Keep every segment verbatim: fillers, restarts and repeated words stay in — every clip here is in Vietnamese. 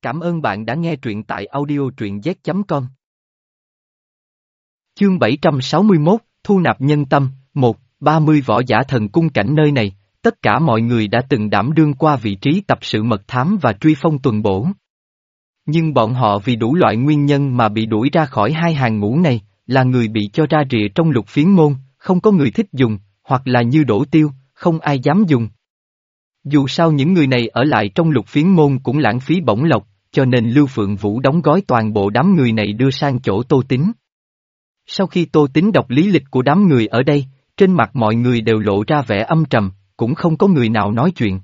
Cảm ơn bạn đã nghe truyện tại audio truyện z chấm com. Chương bảy trăm sáu mươi mốt, Thu nạp nhân tâm, một, ba mươi võ giả thần cung cảnh nơi này, tất cả mọi người đã từng đảm đương qua vị trí tập sự mật thám và truy phong tuần bổ. Nhưng bọn họ vì đủ loại nguyên nhân mà bị đuổi ra khỏi hai hàng ngũ này, là người bị cho ra rìa trong Lục Phiến môn, không có người thích dùng, hoặc là như Đổ Tiêu, không ai dám dùng. Dù sao những người này ở lại trong Lục Phiến môn cũng lãng phí bổng lộc, cho nên Lưu Phượng Vũ đóng gói toàn bộ đám người này đưa sang chỗ Tô Tín. Sau khi Tô Tín đọc lý lịch của đám người ở đây, trên mặt mọi người đều lộ ra vẻ âm trầm, cũng không có người nào nói chuyện.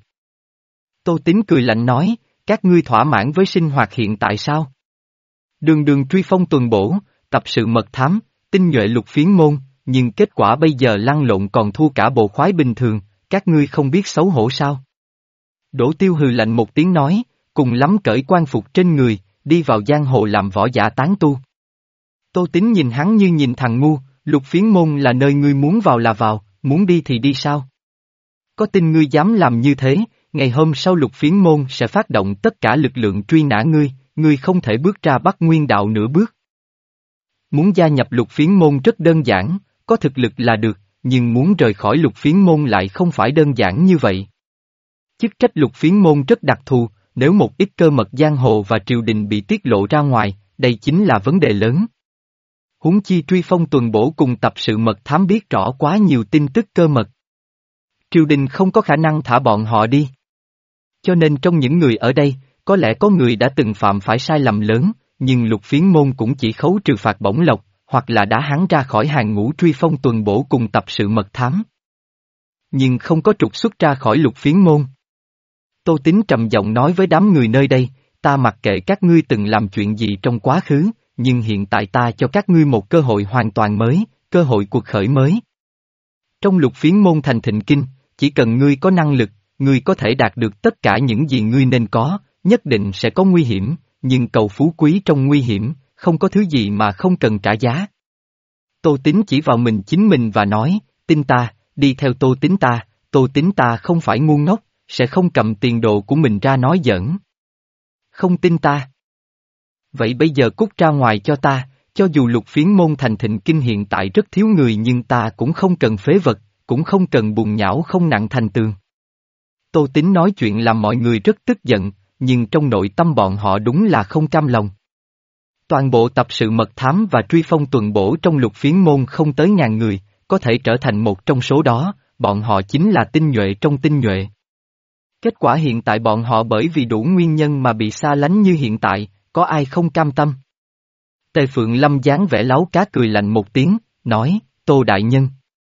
Tô Tín cười lạnh nói, các ngươi thỏa mãn với sinh hoạt hiện tại sao? Đường đường truy phong tuần bổ, tập sự mật thám, tinh nhuệ Lục Phiến môn, nhưng kết quả bây giờ lăn lộn còn thua cả bộ khoái bình thường, các ngươi không biết xấu hổ sao? Đỗ Tiêu hừ lạnh một tiếng nói, cùng lắm cởi quan phục trên người, đi vào giang hồ làm võ giả tán tu. Tô Tín nhìn hắn như nhìn thằng ngu, Lục Phiến môn là nơi ngươi muốn vào là vào, muốn đi thì đi sao? Có tin ngươi dám làm như thế, ngày hôm sau Lục Phiến môn sẽ phát động tất cả lực lượng truy nã ngươi, ngươi không thể bước ra Bắc Nguyên đạo nửa bước. Muốn gia nhập Lục Phiến môn rất đơn giản, có thực lực là được, nhưng muốn rời khỏi Lục Phiến môn lại không phải đơn giản như vậy. Chức trách Lục Phiến môn rất đặc thù, nếu một ít cơ mật giang hồ và triều đình bị tiết lộ ra ngoài, đây chính là vấn đề lớn. Huống chi truy phong tuần bổ cùng tập sự mật thám biết rõ quá nhiều tin tức cơ mật. Triều đình không có khả năng thả bọn họ đi. Cho nên trong những người ở đây, có lẽ có người đã từng phạm phải sai lầm lớn, nhưng Lục Phiến môn cũng chỉ khấu trừ phạt bổng lộc, hoặc là đá hắn ra khỏi hàng ngũ truy phong tuần bổ cùng tập sự mật thám. Nhưng không có trục xuất ra khỏi Lục Phiến môn. Tô Tín trầm giọng nói với đám người nơi đây, ta mặc kệ các ngươi từng làm chuyện gì trong quá khứ, nhưng hiện tại ta cho các ngươi một cơ hội hoàn toàn mới, cơ hội cuộc khởi mới. Trong Lục Phiến môn thành thịnh kinh, chỉ cần ngươi có năng lực, ngươi có thể đạt được tất cả những gì ngươi nên có, nhất định sẽ có nguy hiểm, nhưng cầu phú quý trong nguy hiểm, không có thứ gì mà không cần trả giá. Tô Tín chỉ vào mình chính mình và nói, tin ta, đi theo Tô Tín ta, Tô Tín ta không phải ngu ngốc, sẽ không cầm tiền đồ của mình ra nói giỡn. Không tin ta? Vậy bây giờ cút ra ngoài cho ta, cho dù Lục Phiến môn thành thịnh kinh hiện tại rất thiếu người nhưng ta cũng không cần phế vật, cũng không cần bùn nhão không nặng thành tường. Tô Tín nói chuyện làm mọi người rất tức giận, nhưng trong nội tâm bọn họ đúng là không cam lòng. Toàn bộ tập sự mật thám và truy phong tuần bổ trong Lục Phiến môn không tới ngàn người, có thể trở thành một trong số đó, bọn họ chính là tinh nhuệ trong tinh nhuệ. Kết quả hiện tại bọn họ bởi vì đủ nguyên nhân mà bị xa lánh như hiện tại, có ai không cam tâm? Tề Phượng Lâm dáng vẻ láo cá cười lạnh một tiếng, nói, Tô Đại Nhân.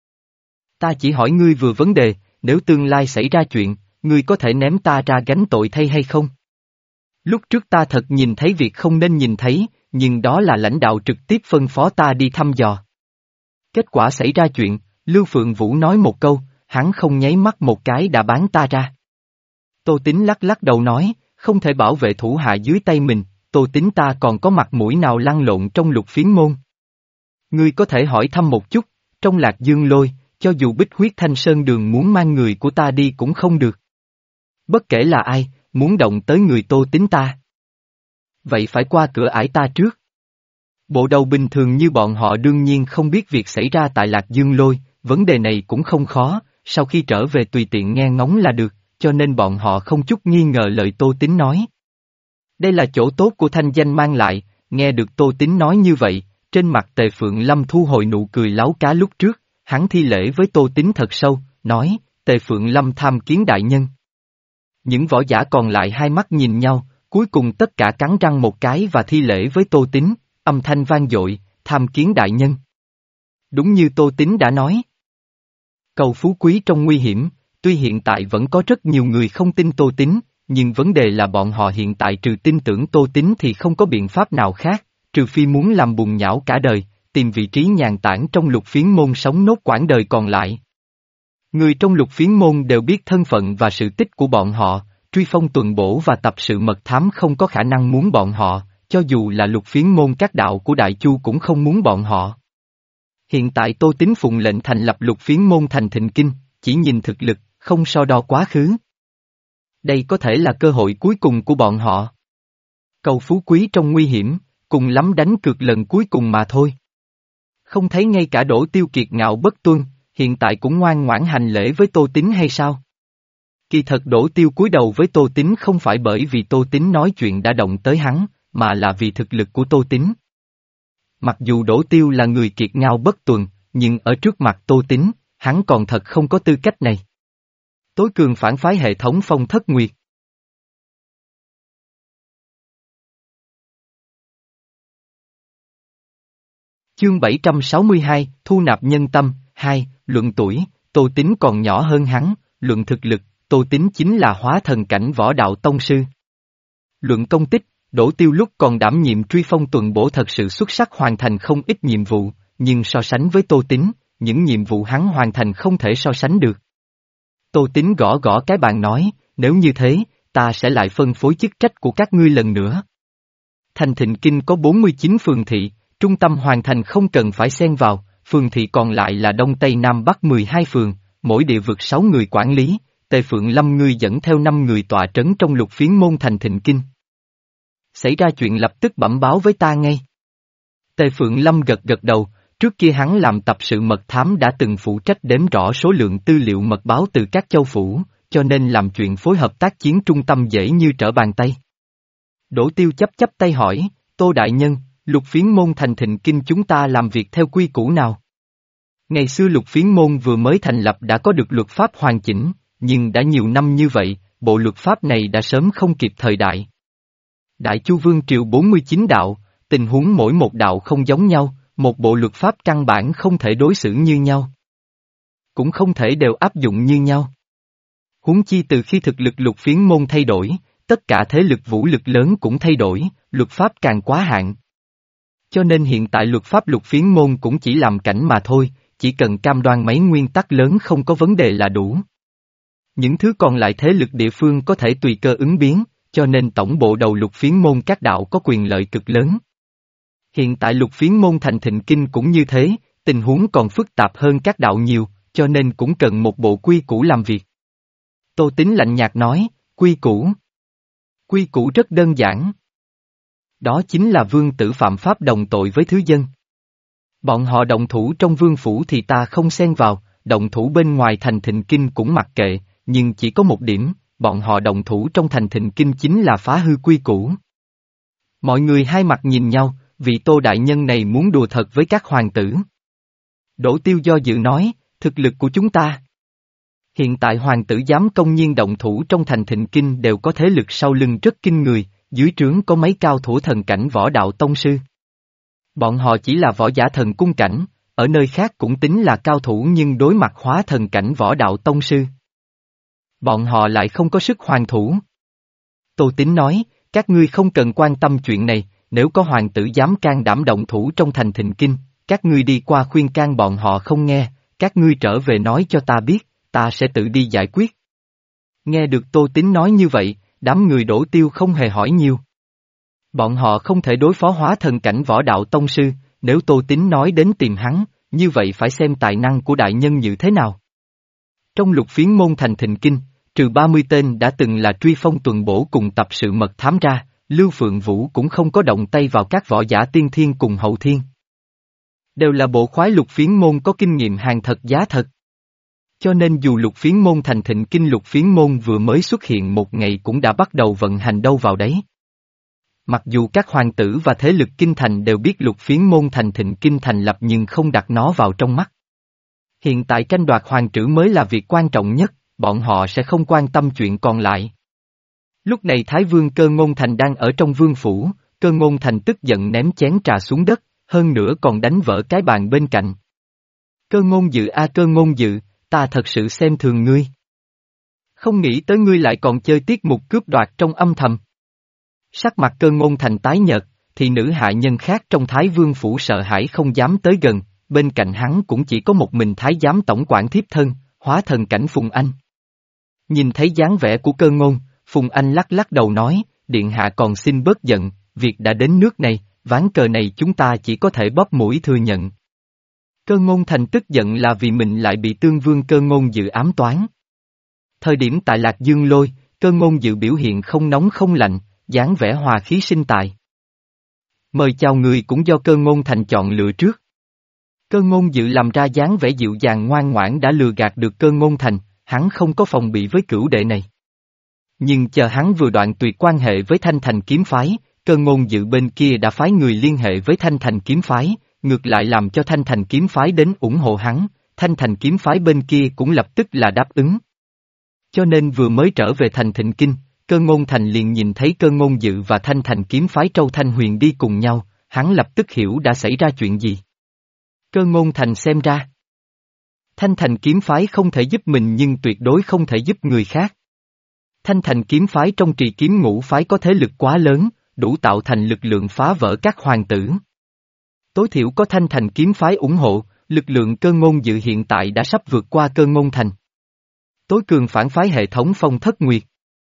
Ta chỉ hỏi ngươi vừa vấn đề, nếu tương lai xảy ra chuyện, ngươi có thể ném ta ra gánh tội thay hay không? Lúc trước ta thật nhìn thấy việc không nên nhìn thấy, nhưng đó là lãnh đạo trực tiếp phân phó ta đi thăm dò. Kết quả xảy ra chuyện, Lưu Phượng Vũ nói một câu, hắn không nháy mắt một cái đã bán ta ra. Tô Tín lắc lắc đầu nói, không thể bảo vệ thủ hạ dưới tay mình, Tô Tín ta còn có mặt mũi nào lăn lộn trong Lục Phiến môn. Ngươi có thể hỏi thăm một chút, trong Lạc Dương Lôi, cho dù Bích Huyết Thanh Sơn Đường muốn mang người của ta đi cũng không được. Bất kể là ai, muốn động tới người Tô Tín ta. Vậy phải qua cửa ải ta trước. Bộ đầu bình thường như bọn họ đương nhiên không biết việc xảy ra tại Lạc Dương Lôi, vấn đề này cũng không khó, sau khi trở về tùy tiện nghe ngóng là được, cho nên bọn họ không chút nghi ngờ lời Tô Tín nói. Đây là chỗ tốt của thanh danh mang lại, nghe được Tô Tín nói như vậy, trên mặt Tề Phượng Lâm thu hồi nụ cười láo cá lúc trước, hắn thi lễ với Tô Tín thật sâu, nói, Tề Phượng Lâm tham kiến đại nhân. Những võ giả còn lại hai mắt nhìn nhau, cuối cùng tất cả cắn răng một cái và thi lễ với Tô Tín, âm thanh vang dội, tham kiến đại nhân. Đúng như Tô Tín đã nói. Cầu phú quý trong nguy hiểm, tuy hiện tại vẫn có rất nhiều người không tin Tô Tín, nhưng vấn đề là bọn họ hiện tại trừ tin tưởng Tô Tín thì không có biện pháp nào khác, trừ phi muốn làm bùn nhão cả đời, tìm vị trí nhàn tản trong Lục Phiến môn sống nốt quãng đời còn lại. Người trong Lục Phiến môn đều biết thân phận và sự tích của bọn họ, truy phong tuần bổ và tập sự mật thám không có khả năng muốn bọn họ, cho dù là Lục Phiến môn các đạo của Đại Chu cũng không muốn bọn họ. Hiện tại Tô Tín phụng lệnh thành lập Lục Phiến môn thành thịnh kinh, chỉ nhìn thực lực, không so đo quá khứ. Đây có thể là cơ hội cuối cùng của bọn họ. Cầu phú quý trong nguy hiểm, cùng lắm đánh cược lần cuối cùng mà thôi. Không thấy ngay cả Đỗ Tiêu kiệt ngạo bất tuân, hiện tại cũng ngoan ngoãn hành lễ với Tô Tín hay sao? Kỳ thật Đỗ Tiêu cúi đầu với Tô Tín không phải bởi vì Tô Tín nói chuyện đã động tới hắn, mà là vì thực lực của Tô Tín. Mặc dù Đỗ Tiêu là người kiệt ngao bất tuần, nhưng ở trước mặt Tô Tín, hắn còn thật không có tư cách này. Tối cường phản phái hệ thống Phong Thất Nguyệt. Chương bảy trăm sáu mươi hai, Thu nạp nhân tâm, hai, luận tuổi, Tô Tín còn nhỏ hơn hắn, luận thực lực, Tô Tín chính là hóa thần cảnh võ đạo tông sư. Luận công tích, Đỗ Tiêu lúc còn đảm nhiệm truy phong tuần bổ thật sự xuất sắc hoàn thành không ít nhiệm vụ, nhưng so sánh với Tô Tín, những nhiệm vụ hắn hoàn thành không thể so sánh được. Tô Tín gõ gõ cái bàn nói, nếu như thế, ta sẽ lại phân phối chức trách của các ngươi lần nữa. Thành Thịnh Kinh có bốn mươi chín phường thị, trung tâm hoàn thành không cần phải xen vào, phường thị còn lại là Đông Tây Nam Bắc mười hai phường, mỗi địa vực sáu người quản lý, Tề Phượng Lâm ngươi dẫn theo năm người tọa trấn trong lục phiến môn Thành Thịnh Kinh. Xảy ra chuyện lập tức bẩm báo với ta ngay. Tề Phượng Lâm gật gật đầu, trước kia hắn làm tập sự mật thám đã từng phụ trách đếm rõ số lượng tư liệu mật báo từ các châu phủ, cho nên làm chuyện phối hợp tác chiến trung tâm dễ như trở bàn tay. Đỗ Tiêu chấp chấp tay hỏi, Tô Đại Nhân, lục phiến môn Thành Thịnh Kinh chúng ta làm việc theo quy củ nào? Ngày xưa lục phiến môn vừa mới thành lập đã có được luật pháp hoàn chỉnh, nhưng đã nhiều năm như vậy, bộ luật pháp này đã sớm không kịp thời đại. Đại Chu Vương Triều bốn mươi chín đạo, tình huống mỗi một đạo không giống nhau, một bộ luật pháp căn bản không thể đối xử như nhau. Cũng không thể đều áp dụng như nhau. Huống chi từ khi thực lực lục phiến môn thay đổi, tất cả thế lực vũ lực lớn cũng thay đổi, luật pháp càng quá hạn. Cho nên hiện tại luật pháp lục phiến môn cũng chỉ làm cảnh mà thôi, chỉ cần cam đoan mấy nguyên tắc lớn không có vấn đề là đủ. Những thứ còn lại thế lực địa phương có thể tùy cơ ứng biến, cho nên tổng bộ đầu lục phiến môn các đạo có quyền lợi cực lớn. Hiện tại lục phiến môn Thành Thịnh Kinh cũng như thế, tình huống còn phức tạp hơn các đạo nhiều, cho nên cũng cần một bộ quy củ làm việc. Tô Tín lạnh nhạt nói, quy củ. Quy củ rất đơn giản. Đó chính là vương tử phạm pháp đồng tội với thứ dân. Bọn họ động thủ trong vương phủ thì ta không xen vào, động thủ bên ngoài Thành Thịnh Kinh cũng mặc kệ, nhưng chỉ có một điểm, bọn họ động thủ trong Thành Thịnh Kinh chính là phá hư quy củ. Mọi người hai mặt nhìn nhau, vị Tô Đại Nhân này muốn đùa thật với các hoàng tử. Đỗ Tiêu do dự nói, thực lực của chúng ta. Hiện tại hoàng tử dám công nhiên động thủ trong Thành Thịnh Kinh đều có thế lực sau lưng rất kinh người, dưới trướng có mấy cao thủ thần cảnh võ đạo tông sư. Bọn họ chỉ là võ giả thần cung cảnh, ở nơi khác cũng tính là cao thủ nhưng đối mặt hóa thần cảnh võ đạo tông sư. Bọn họ lại không có sức hoàn thủ. Tô Tín nói, các ngươi không cần quan tâm chuyện này, nếu có hoàng tử dám can đảm động thủ trong Thành Thịnh Kinh, các ngươi đi qua khuyên can bọn họ không nghe, các ngươi trở về nói cho ta biết, ta sẽ tự đi giải quyết. Nghe được Tô Tín nói như vậy, đám người Đỗ Tiêu không hề hỏi nhiều. Bọn họ không thể đối phó hóa thần cảnh võ đạo tông sư, nếu Tô Tín nói đến tìm hắn, như vậy phải xem tài năng của đại nhân như thế nào. Trong lục phiến môn Thành Thịnh Kinh, trừ ba mươi tên đã từng là truy phong tuần bổ cùng tập sự mật thám ra, Lưu Phượng Vũ cũng không có động tay vào các võ giả tiên thiên cùng hậu thiên. Đều là bộ khoái lục phiến môn có kinh nghiệm hàng thật giá thật. Cho nên dù lục phiến môn Thành Thịnh Kinh lục phiến môn vừa mới xuất hiện một ngày cũng đã bắt đầu vận hành đâu vào đấy. Mặc dù các hoàng tử và thế lực kinh thành đều biết lục phiến môn Thành Thịnh Kinh thành lập nhưng không đặt nó vào trong mắt. Hiện tại tranh đoạt hoàng trữ mới là việc quan trọng nhất, bọn họ sẽ không quan tâm chuyện còn lại. Lúc này Thái Vương Cơ Ngôn Thành đang ở trong vương phủ, Cơ Ngôn Thành tức giận ném chén trà xuống đất, hơn nữa còn đánh vỡ cái bàn bên cạnh. Cơ Ngôn Dự a Cơ Ngôn Dự, ta thật sự xem thường ngươi. Không nghĩ tới ngươi lại còn chơi tiết mục cướp đoạt trong âm thầm. Sắc mặt Cơ Ngôn Thành tái nhợt, thì nữ hạ nhân khác trong Thái Vương phủ sợ hãi không dám tới gần, bên cạnh hắn cũng chỉ có một mình Thái giám tổng quản thiếp thân, hóa thần cảnh Phùng Anh. Nhìn thấy dáng vẻ của Cơ Ngôn, Phùng Anh lắc lắc đầu nói, điện hạ còn xin bớt giận, việc đã đến nước này, ván cờ này chúng ta chỉ có thể bóp mũi thừa nhận. Cơ Ngôn Thành tức giận là vì mình lại bị Tương Vương Cơ Ngôn Dự ám toán. Thời điểm tại Lạc Dương Lôi, Cơ Ngôn Dự biểu hiện không nóng không lạnh, dáng vẻ hòa khí sinh tài. Mời chào người cũng do Cơ Ngôn Thành chọn lựa trước. Cơ Ngôn Dự làm ra dáng vẻ dịu dàng ngoan ngoãn đã lừa gạt được Cơ Ngôn Thành, hắn không có phòng bị với cửu đệ này. Nhưng chờ hắn vừa đoạn tuyệt quan hệ với Thanh Thành kiếm phái, Cơ Ngôn Dự bên kia đã phái người liên hệ với Thanh Thành kiếm phái, ngược lại làm cho Thanh Thành kiếm phái đến ủng hộ hắn, Thanh Thành kiếm phái bên kia cũng lập tức là đáp ứng. Cho nên vừa mới trở về thành Thịnh Kinh, Cơ Ngôn Thành liền nhìn thấy Cơ Ngôn Dự và Thanh Thành kiếm phái Trâu Thanh Huyền đi cùng nhau, hắn lập tức hiểu đã xảy ra chuyện gì. Cơ Ngôn Thành xem ra, Thanh Thành kiếm phái không thể giúp mình nhưng tuyệt đối không thể giúp người khác. Thanh Thành kiếm phái trong trì kiếm ngũ phái có thế lực quá lớn, đủ tạo thành lực lượng phá vỡ các hoàng tử. Tối thiểu có Thanh Thành kiếm phái ủng hộ, lực lượng Cơ Ngôn Dự hiện tại đã sắp vượt qua Cơ Ngôn Thành. Tối cường phản phái hệ thống Phong Thất Nguyệt.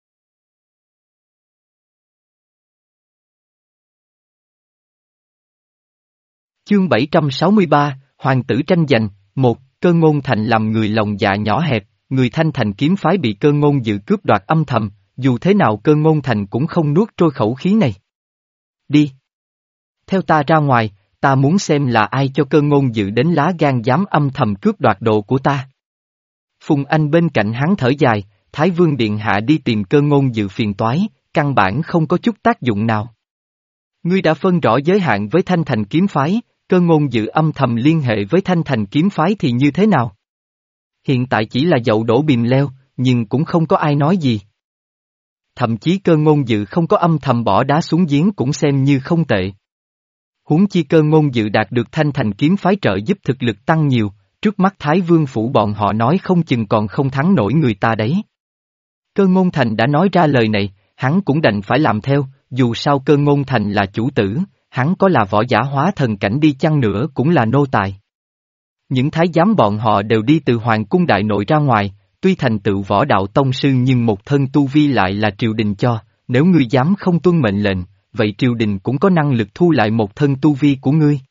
Chương bảy trăm sáu mươi ba, Hoàng tử tranh giành, một, Cơ Ngôn Thành làm người lòng dạ nhỏ hẹp, người Thanh Thành kiếm phái bị Cơ Ngôn Dự cướp đoạt âm thầm, dù thế nào Cơ Ngôn Thành cũng không nuốt trôi khẩu khí này. Đi! Theo ta ra ngoài, ta muốn xem là ai cho Cơ Ngôn Dự đến lá gan dám âm thầm cướp đoạt đồ của ta. Phùng Anh bên cạnh hắn thở dài, Thái Vương Điện Hạ đi tìm Cơ Ngôn Dự phiền toái, căn bản không có chút tác dụng nào. Ngươi đã phân rõ giới hạn với Thanh Thành kiếm phái, Cơ Ngôn Dự âm thầm liên hệ với Thanh Thành kiếm phái thì như thế nào? Hiện tại chỉ là dậu đổ bìm leo, nhưng cũng không có ai nói gì. Thậm chí Cơ Ngôn Dự không có âm thầm bỏ đá xuống giếng cũng xem như không tệ. Huống chi Cơ Ngôn Dự đạt được Thanh Thành kiếm phái trợ giúp thực lực tăng nhiều, trước mắt Thái Vương phủ bọn họ nói không chừng còn không thắng nổi người ta đấy. Cơ Ngôn Thành đã nói ra lời này, hắn cũng đành phải làm theo, dù sao Cơ Ngôn Thành là chủ tử, hắn có là võ giả hóa thần cảnh đi chăng nữa cũng là nô tài. Những thái giám bọn họ đều đi từ Hoàng cung đại nội ra ngoài, tuy thành tựu võ đạo tông sư nhưng một thân tu vi lại là triều đình cho, nếu ngươi dám không tuân mệnh lệnh, vậy triều đình cũng có năng lực thu lại một thân tu vi của ngươi.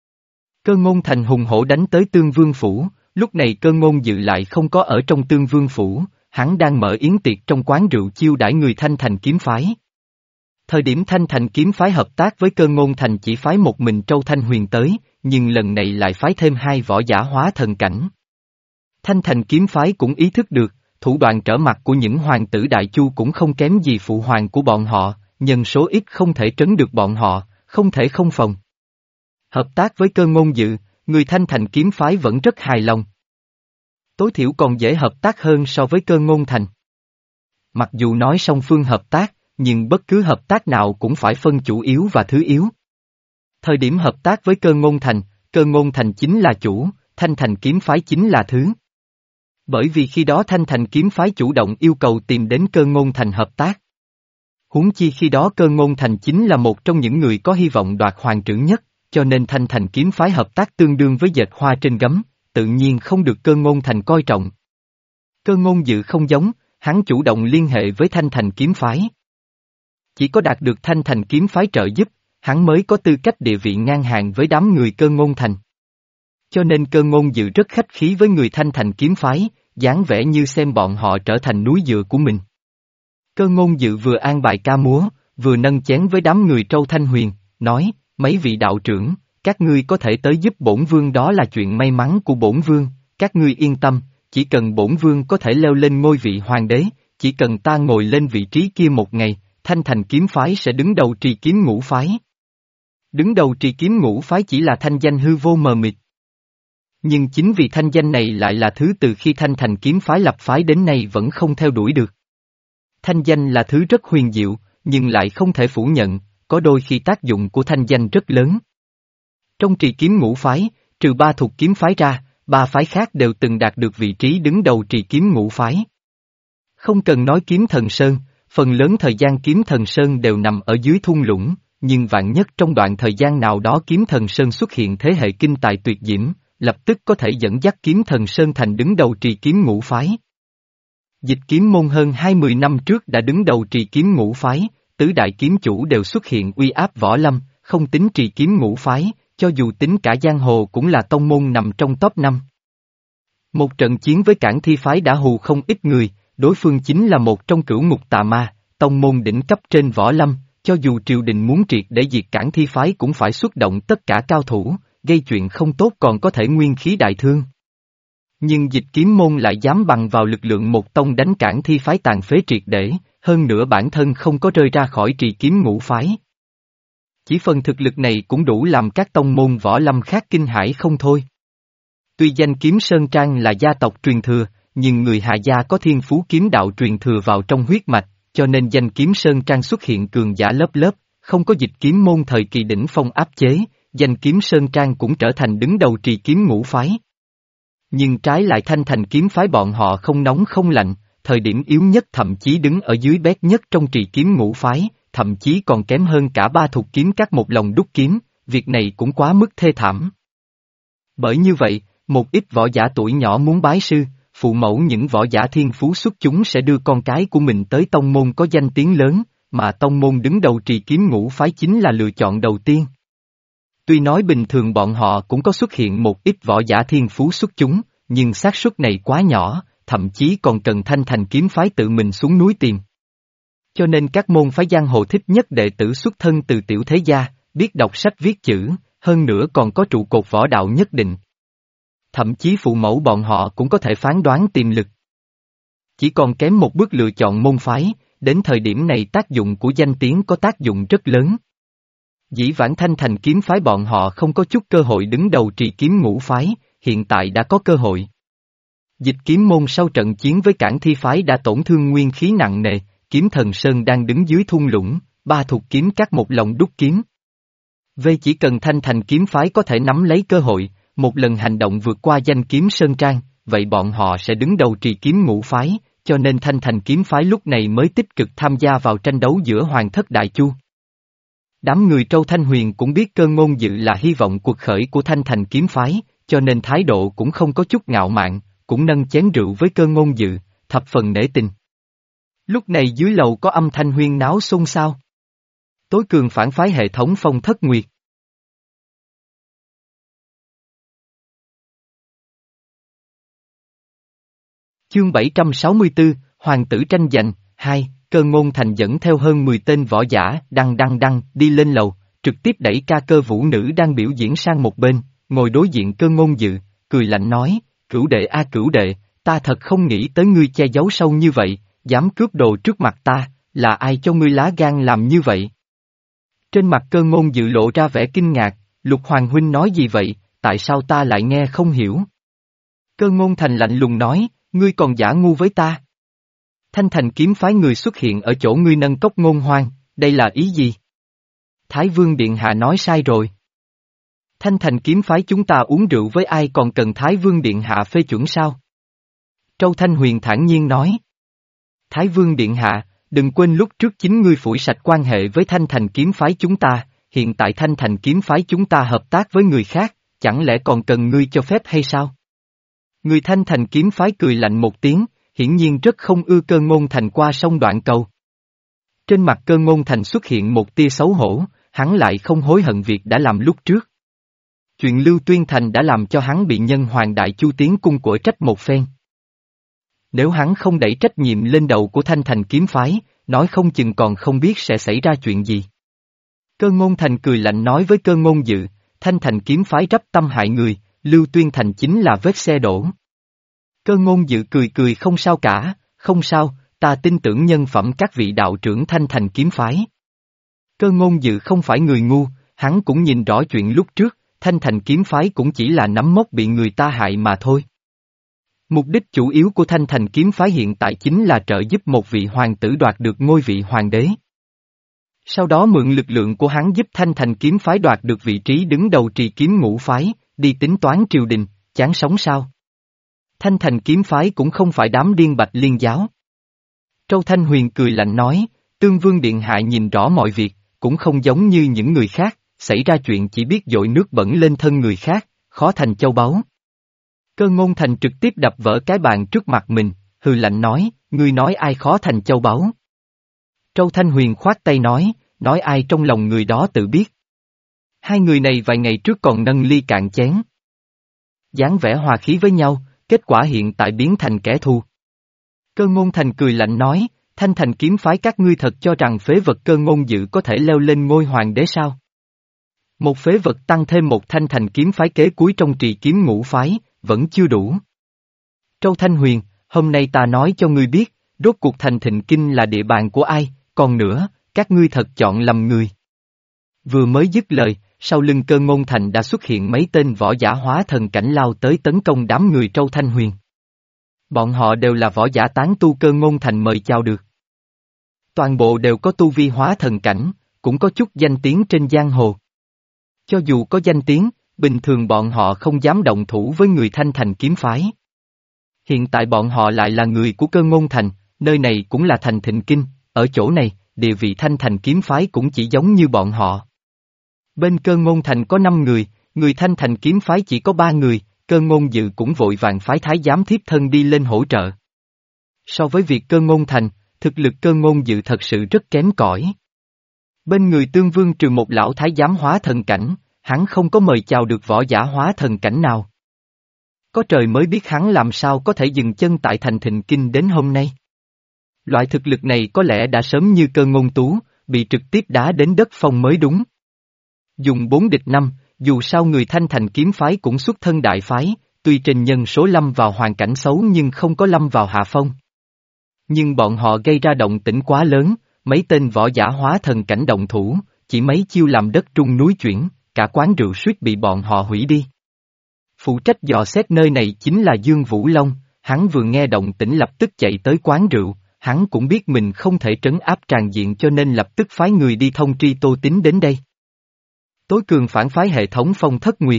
Cơ Ngôn Thành hùng hổ đánh tới Tương Vương phủ, lúc này Cơ Ngôn Dự lại không có ở trong Tương Vương phủ, hắn đang mở yến tiệc trong quán rượu chiêu đãi người Thanh Thành kiếm phái. Thời điểm Thanh Thành kiếm phái hợp tác với Cơ Ngôn Thành chỉ phái một mình Trâu Thanh Huyền tới, nhưng lần này lại phái thêm hai võ giả hóa thần cảnh. Thanh Thành kiếm phái cũng ý thức được, thủ đoạn trở mặt của những hoàng tử Đại Chu cũng không kém gì phụ hoàng của bọn họ, nhân số ít không thể trấn được bọn họ, không thể không phòng. Hợp tác với Cơ Ngôn Dự, người Thanh Thành kiếm phái vẫn rất hài lòng. Tối thiểu còn dễ hợp tác hơn so với Cơ Ngôn Thành. Mặc dù nói song phương hợp tác, nhưng bất cứ hợp tác nào cũng phải phân chủ yếu và thứ yếu. Thời điểm hợp tác với Cơ Ngôn Thành, Cơ Ngôn Thành chính là chủ, Thanh Thành kiếm phái chính là thứ. Bởi vì khi đó Thanh Thành kiếm phái chủ động yêu cầu tìm đến Cơ Ngôn Thành hợp tác. Huống chi khi đó Cơ Ngôn Thành chính là một trong những người có hy vọng đoạt hoàng trưởng nhất, cho nên Thanh Thành kiếm phái hợp tác tương đương với dệt hoa trên gấm, tự nhiên không được Cơ Ngôn Thành coi trọng. Cơ Ngôn Dự không giống, hắn chủ động liên hệ với Thanh Thành kiếm phái. Chỉ có đạt được Thanh Thành kiếm phái trợ giúp, hắn mới có tư cách địa vị ngang hàng với đám người Cơ Ngôn Thành. Cho nên Cơ Ngôn Dự rất khách khí với người Thanh Thành kiếm phái, dáng vẻ như xem bọn họ trở thành núi dựa của mình. Cơ Ngôn Dự vừa an bài ca múa, vừa nâng chén với đám người Trâu Thanh Huyền, nói, mấy vị đạo trưởng, các ngươi có thể tới giúp bổn vương đó là chuyện may mắn của bổn vương, các ngươi yên tâm, chỉ cần bổn vương có thể leo lên ngôi vị hoàng đế, chỉ cần ta ngồi lên vị trí kia một ngày, Thanh Thành kiếm phái sẽ đứng đầu trì kiếm ngũ phái. Đứng đầu trì kiếm ngũ phái chỉ là thanh danh hư vô mờ mịt. Nhưng chính vì thanh danh này lại là thứ từ khi Thanh Thành kiếm phái lập phái đến nay vẫn không theo đuổi được. Thanh danh là thứ rất huyền diệu, nhưng lại không thể phủ nhận, có đôi khi tác dụng của thanh danh rất lớn. Trong trì kiếm ngũ phái, trừ ba thuộc kiếm phái ra, ba phái khác đều từng đạt được vị trí đứng đầu trì kiếm ngũ phái. Không cần nói Kiếm Thần Sơn, phần lớn thời gian Kiếm Thần Sơn đều nằm ở dưới thung lũng, nhưng vạn nhất trong đoạn thời gian nào đó Kiếm Thần Sơn xuất hiện thế hệ kinh tài tuyệt diễm, lập tức có thể dẫn dắt Kiếm Thần Sơn thành đứng đầu trì kiếm ngũ phái. Dịch Kiếm môn hơn hai mươi năm trước đã đứng đầu trì kiếm ngũ phái, tứ đại kiếm chủ đều xuất hiện uy áp võ lâm, không tính trì kiếm ngũ phái, cho dù tính cả giang hồ cũng là tông môn nằm trong top năm. Một trận chiến với Cảng Thi phái đã hù không ít người, đối phương chính là một trong cửu ngục tà ma, tông môn đỉnh cấp trên võ lâm, cho dù triều đình muốn triệt để diệt Cản Thi phái cũng phải xuất động tất cả cao thủ, gây chuyện không tốt còn có thể nguyên khí đại thương. Nhưng Dịch Kiếm Môn lại dám bằng vào lực lượng một tông đánh Cản Thi phái tàn phế triệt để, hơn nữa bản thân không có rơi ra khỏi trì kiếm ngũ phái. Chỉ phần thực lực này cũng đủ làm các tông môn võ lâm khác kinh hãi không thôi. Tuy danh Kiếm Sơn Trang là gia tộc truyền thừa, nhưng người Hà gia có thiên phú kiếm đạo truyền thừa vào trong huyết mạch, cho nên danh Kiếm Sơn Trang xuất hiện cường giả lớp lớp, không có Dịch Kiếm Môn thời kỳ đỉnh phong áp chế, danh Kiếm Sơn Trang cũng trở thành đứng đầu trì kiếm ngũ phái. Nhưng trái lại Thanh Thành kiếm phái bọn họ không nóng không lạnh, thời điểm yếu nhất thậm chí đứng ở dưới bét nhất trong trì kiếm ngũ phái, thậm chí còn kém hơn cả ba thuộc kiếm các một lòng đúc kiếm, việc này cũng quá mức thê thảm. Bởi như vậy, một ít võ giả tuổi nhỏ muốn bái sư, phụ mẫu những võ giả thiên phú xuất chúng sẽ đưa con cái của mình tới tông môn có danh tiếng lớn, mà tông môn đứng đầu trì kiếm ngũ phái chính là lựa chọn đầu tiên. Tuy nói bình thường bọn họ cũng có xuất hiện một ít võ giả thiên phú xuất chúng, nhưng xác suất này quá nhỏ, thậm chí còn cần Thanh Thành kiếm phái tự mình xuống núi tìm. Cho nên các môn phái giang hồ thích nhất đệ tử xuất thân từ tiểu thế gia, biết đọc sách viết chữ, hơn nữa còn có trụ cột võ đạo nhất định. Thậm chí phụ mẫu bọn họ cũng có thể phán đoán tiềm lực. Chỉ còn kém một bước lựa chọn môn phái, đến thời điểm này tác dụng của danh tiếng có tác dụng rất lớn. Dĩ vãng Thanh Thành kiếm phái bọn họ không có chút cơ hội đứng đầu trì kiếm ngũ phái, hiện tại đã có cơ hội. Dịch Kiếm Môn sau trận chiến với Cản Thi phái đã tổn thương nguyên khí nặng nề, Kiếm Thần Sơn đang đứng dưới thung lũng, ba thuộc kiếm các một lòng đúc kiếm. Về chỉ cần Thanh Thành kiếm phái có thể nắm lấy cơ hội, một lần hành động vượt qua danh Kiếm Sơn Trang, vậy bọn họ sẽ đứng đầu trì kiếm ngũ phái, cho nên Thanh Thành kiếm phái lúc này mới tích cực tham gia vào tranh đấu giữa Hoàng thất Đại Chu. Đám người Trâu Thanh Huyền cũng biết Cơ Ngôn Dự là hy vọng cuộc khởi của Thanh Thành kiếm phái, cho nên thái độ cũng không có chút ngạo mạn, cũng nâng chén rượu với Cơ Ngôn Dự, thập phần nể tình. Lúc này dưới lầu có âm thanh huyên náo xôn xao. Tối cường phản phái hệ thống Phong Thất Nguyệt. Chương bảy trăm sáu mươi tư, Hoàng tử tranh giành, hai, Cơ Ngôn Thành dẫn theo hơn mười tên võ giả, đăng đăng đăng, đi lên lầu, trực tiếp đẩy ca cơ vũ nữ đang biểu diễn sang một bên, ngồi đối diện Cơ Ngôn Dự, cười lạnh nói, cửu đệ a cửu đệ, ta thật không nghĩ tới ngươi che giấu sâu như vậy, dám cướp đồ trước mặt ta, là ai cho ngươi lá gan làm như vậy? Trên mặt Cơ Ngôn Dự lộ ra vẻ kinh ngạc, Lục Hoàng huynh nói gì vậy, tại sao ta lại nghe không hiểu? Cơ Ngôn Thành lạnh lùng nói, ngươi còn giả ngu với ta. Thanh Thành kiếm phái người xuất hiện ở chỗ ngươi nâng cốc ngôn hoang, đây là ý gì? Thái Vương Điện Hạ nói sai rồi. Thanh Thành kiếm phái chúng ta uống rượu với ai còn cần Thái Vương Điện Hạ phê chuẩn sao? Trâu Thanh Huyền thản nhiên nói. Thái Vương Điện Hạ, đừng quên lúc trước chính ngươi phủi sạch quan hệ với Thanh Thành kiếm phái chúng ta, hiện tại Thanh Thành kiếm phái chúng ta hợp tác với người khác, chẳng lẽ còn cần ngươi cho phép hay sao? Người Thanh Thành kiếm phái cười lạnh một tiếng, hiển nhiên rất không ưa Cơ Ngôn Thành qua sông Đoạn Cầu. Trên mặt Cơ Ngôn Thành xuất hiện một tia xấu hổ, hắn lại không hối hận việc đã làm lúc trước. Chuyện Lưu Tuyên Thành đã làm cho hắn bị nhân hoàng Đại Chu tiến cung của trách một phen. Nếu hắn không đẩy trách nhiệm lên đầu của Thanh Thành kiếm phái, nói không chừng còn không biết sẽ xảy ra chuyện gì. Cơ Ngôn Thành cười lạnh nói với Cơ Ngôn Dự, Thanh Thành kiếm phái rắp tâm hại người, Lưu Tuyên Thành chính là vết xe đổ. Cơ Ngôn Dự cười cười không sao cả, không sao, ta tin tưởng nhân phẩm các vị đạo trưởng Thanh Thành kiếm phái. Cơ Ngôn Dự không phải người ngu, hắn cũng nhìn rõ chuyện lúc trước, Thanh Thành kiếm phái cũng chỉ là nắm mốc bị người ta hại mà thôi. Mục đích chủ yếu của Thanh Thành kiếm phái hiện tại chính là trợ giúp một vị hoàng tử đoạt được ngôi vị hoàng đế. Sau đó mượn lực lượng của hắn giúp Thanh Thành kiếm phái đoạt được vị trí đứng đầu trì kiếm ngũ phái, đi tính toán triều đình, chán sống sao? Thanh Thành kiếm phái cũng không phải đám điên Bạch Liên giáo. Trâu Thanh Huyền cười lạnh nói, Tương Vương Điện Hạ nhìn rõ mọi việc, cũng không giống như những người khác, xảy ra chuyện chỉ biết dội nước bẩn lên thân người khác, khó thành châu báu. Cơ Ngôn Thành trực tiếp đập vỡ cái bàn trước mặt mình, hừ lạnh nói, ngươi nói ai khó thành châu báu. Trâu Thanh Huyền khoát tay nói, nói ai trong lòng người đó tự biết. Hai người này vài ngày trước còn nâng ly cạn chén. dáng vẻ hòa khí với nhau, kết quả hiện tại biến thành kẻ thù. Cơ Ngôn Thành cười lạnh nói, Thanh Thành kiếm phái các ngươi thật cho rằng phế vật Cơ Ngôn Dự có thể leo lên ngôi hoàng đế sao? Một phế vật tăng thêm một Thanh Thành kiếm phái kế cuối trong trì kiếm ngũ phái, vẫn chưa đủ. Trâu Thanh Huyền, hôm nay ta nói cho ngươi biết, rốt cuộc Thành Thịnh Kinh là địa bàn của ai, còn nữa, các ngươi thật chọn lầm người. Vừa mới dứt lời, sau lưng Cơ Ngôn Thành đã xuất hiện mấy tên võ giả hóa thần cảnh lao tới tấn công đám người Trâu Thanh Huyền. Bọn họ đều là võ giả tán tu Cơ Ngôn Thành mời chào được. Toàn bộ đều có tu vi hóa thần cảnh, cũng có chút danh tiếng trên giang hồ. Cho dù có danh tiếng, bình thường bọn họ không dám động thủ với người Thanh Thành kiếm phái. Hiện tại bọn họ lại là người của Cơ Ngôn Thành, nơi này cũng là Thành Thịnh Kinh, ở chỗ này, địa vị Thanh Thành kiếm phái cũng chỉ giống như bọn họ. Bên Cơ Ngôn Thành có năm người, người Thanh Thành kiếm phái chỉ có ba người, Cơ Ngôn Dự cũng vội vàng phái thái giám thiếp thân đi lên hỗ trợ. So với việc Cơ Ngôn Thành, thực lực Cơ Ngôn Dự thật sự rất kém cỏi. Bên người Tương Vương trừ một lão thái giám hóa thần cảnh, hắn không có mời chào được võ giả hóa thần cảnh nào. Có trời mới biết hắn làm sao có thể dừng chân tại Thành Thịnh Kinh đến hôm nay. Loại thực lực này có lẽ đã sớm như Cơ Ngôn Tú, bị trực tiếp đá đến đất phong mới đúng. Dùng bốn địch năm, dù sao người Thanh Thành kiếm phái cũng xuất thân đại phái, tuy trên nhân số lâm vào hoàn cảnh xấu nhưng không có lâm vào hạ phong. Nhưng bọn họ gây ra động tĩnh quá lớn, mấy tên võ giả hóa thần cảnh động thủ, chỉ mấy chiêu làm đất trung núi chuyển, cả quán rượu suýt bị bọn họ hủy đi. Phụ trách dò xét nơi này chính là Dương Vũ Long, hắn vừa nghe động tĩnh lập tức chạy tới quán rượu, hắn cũng biết mình không thể trấn áp tràn diện cho nên lập tức phái người đi thông tri Tô Tín đến đây. Tối cường phản phái hệ thống Phong Thất Nguyệt.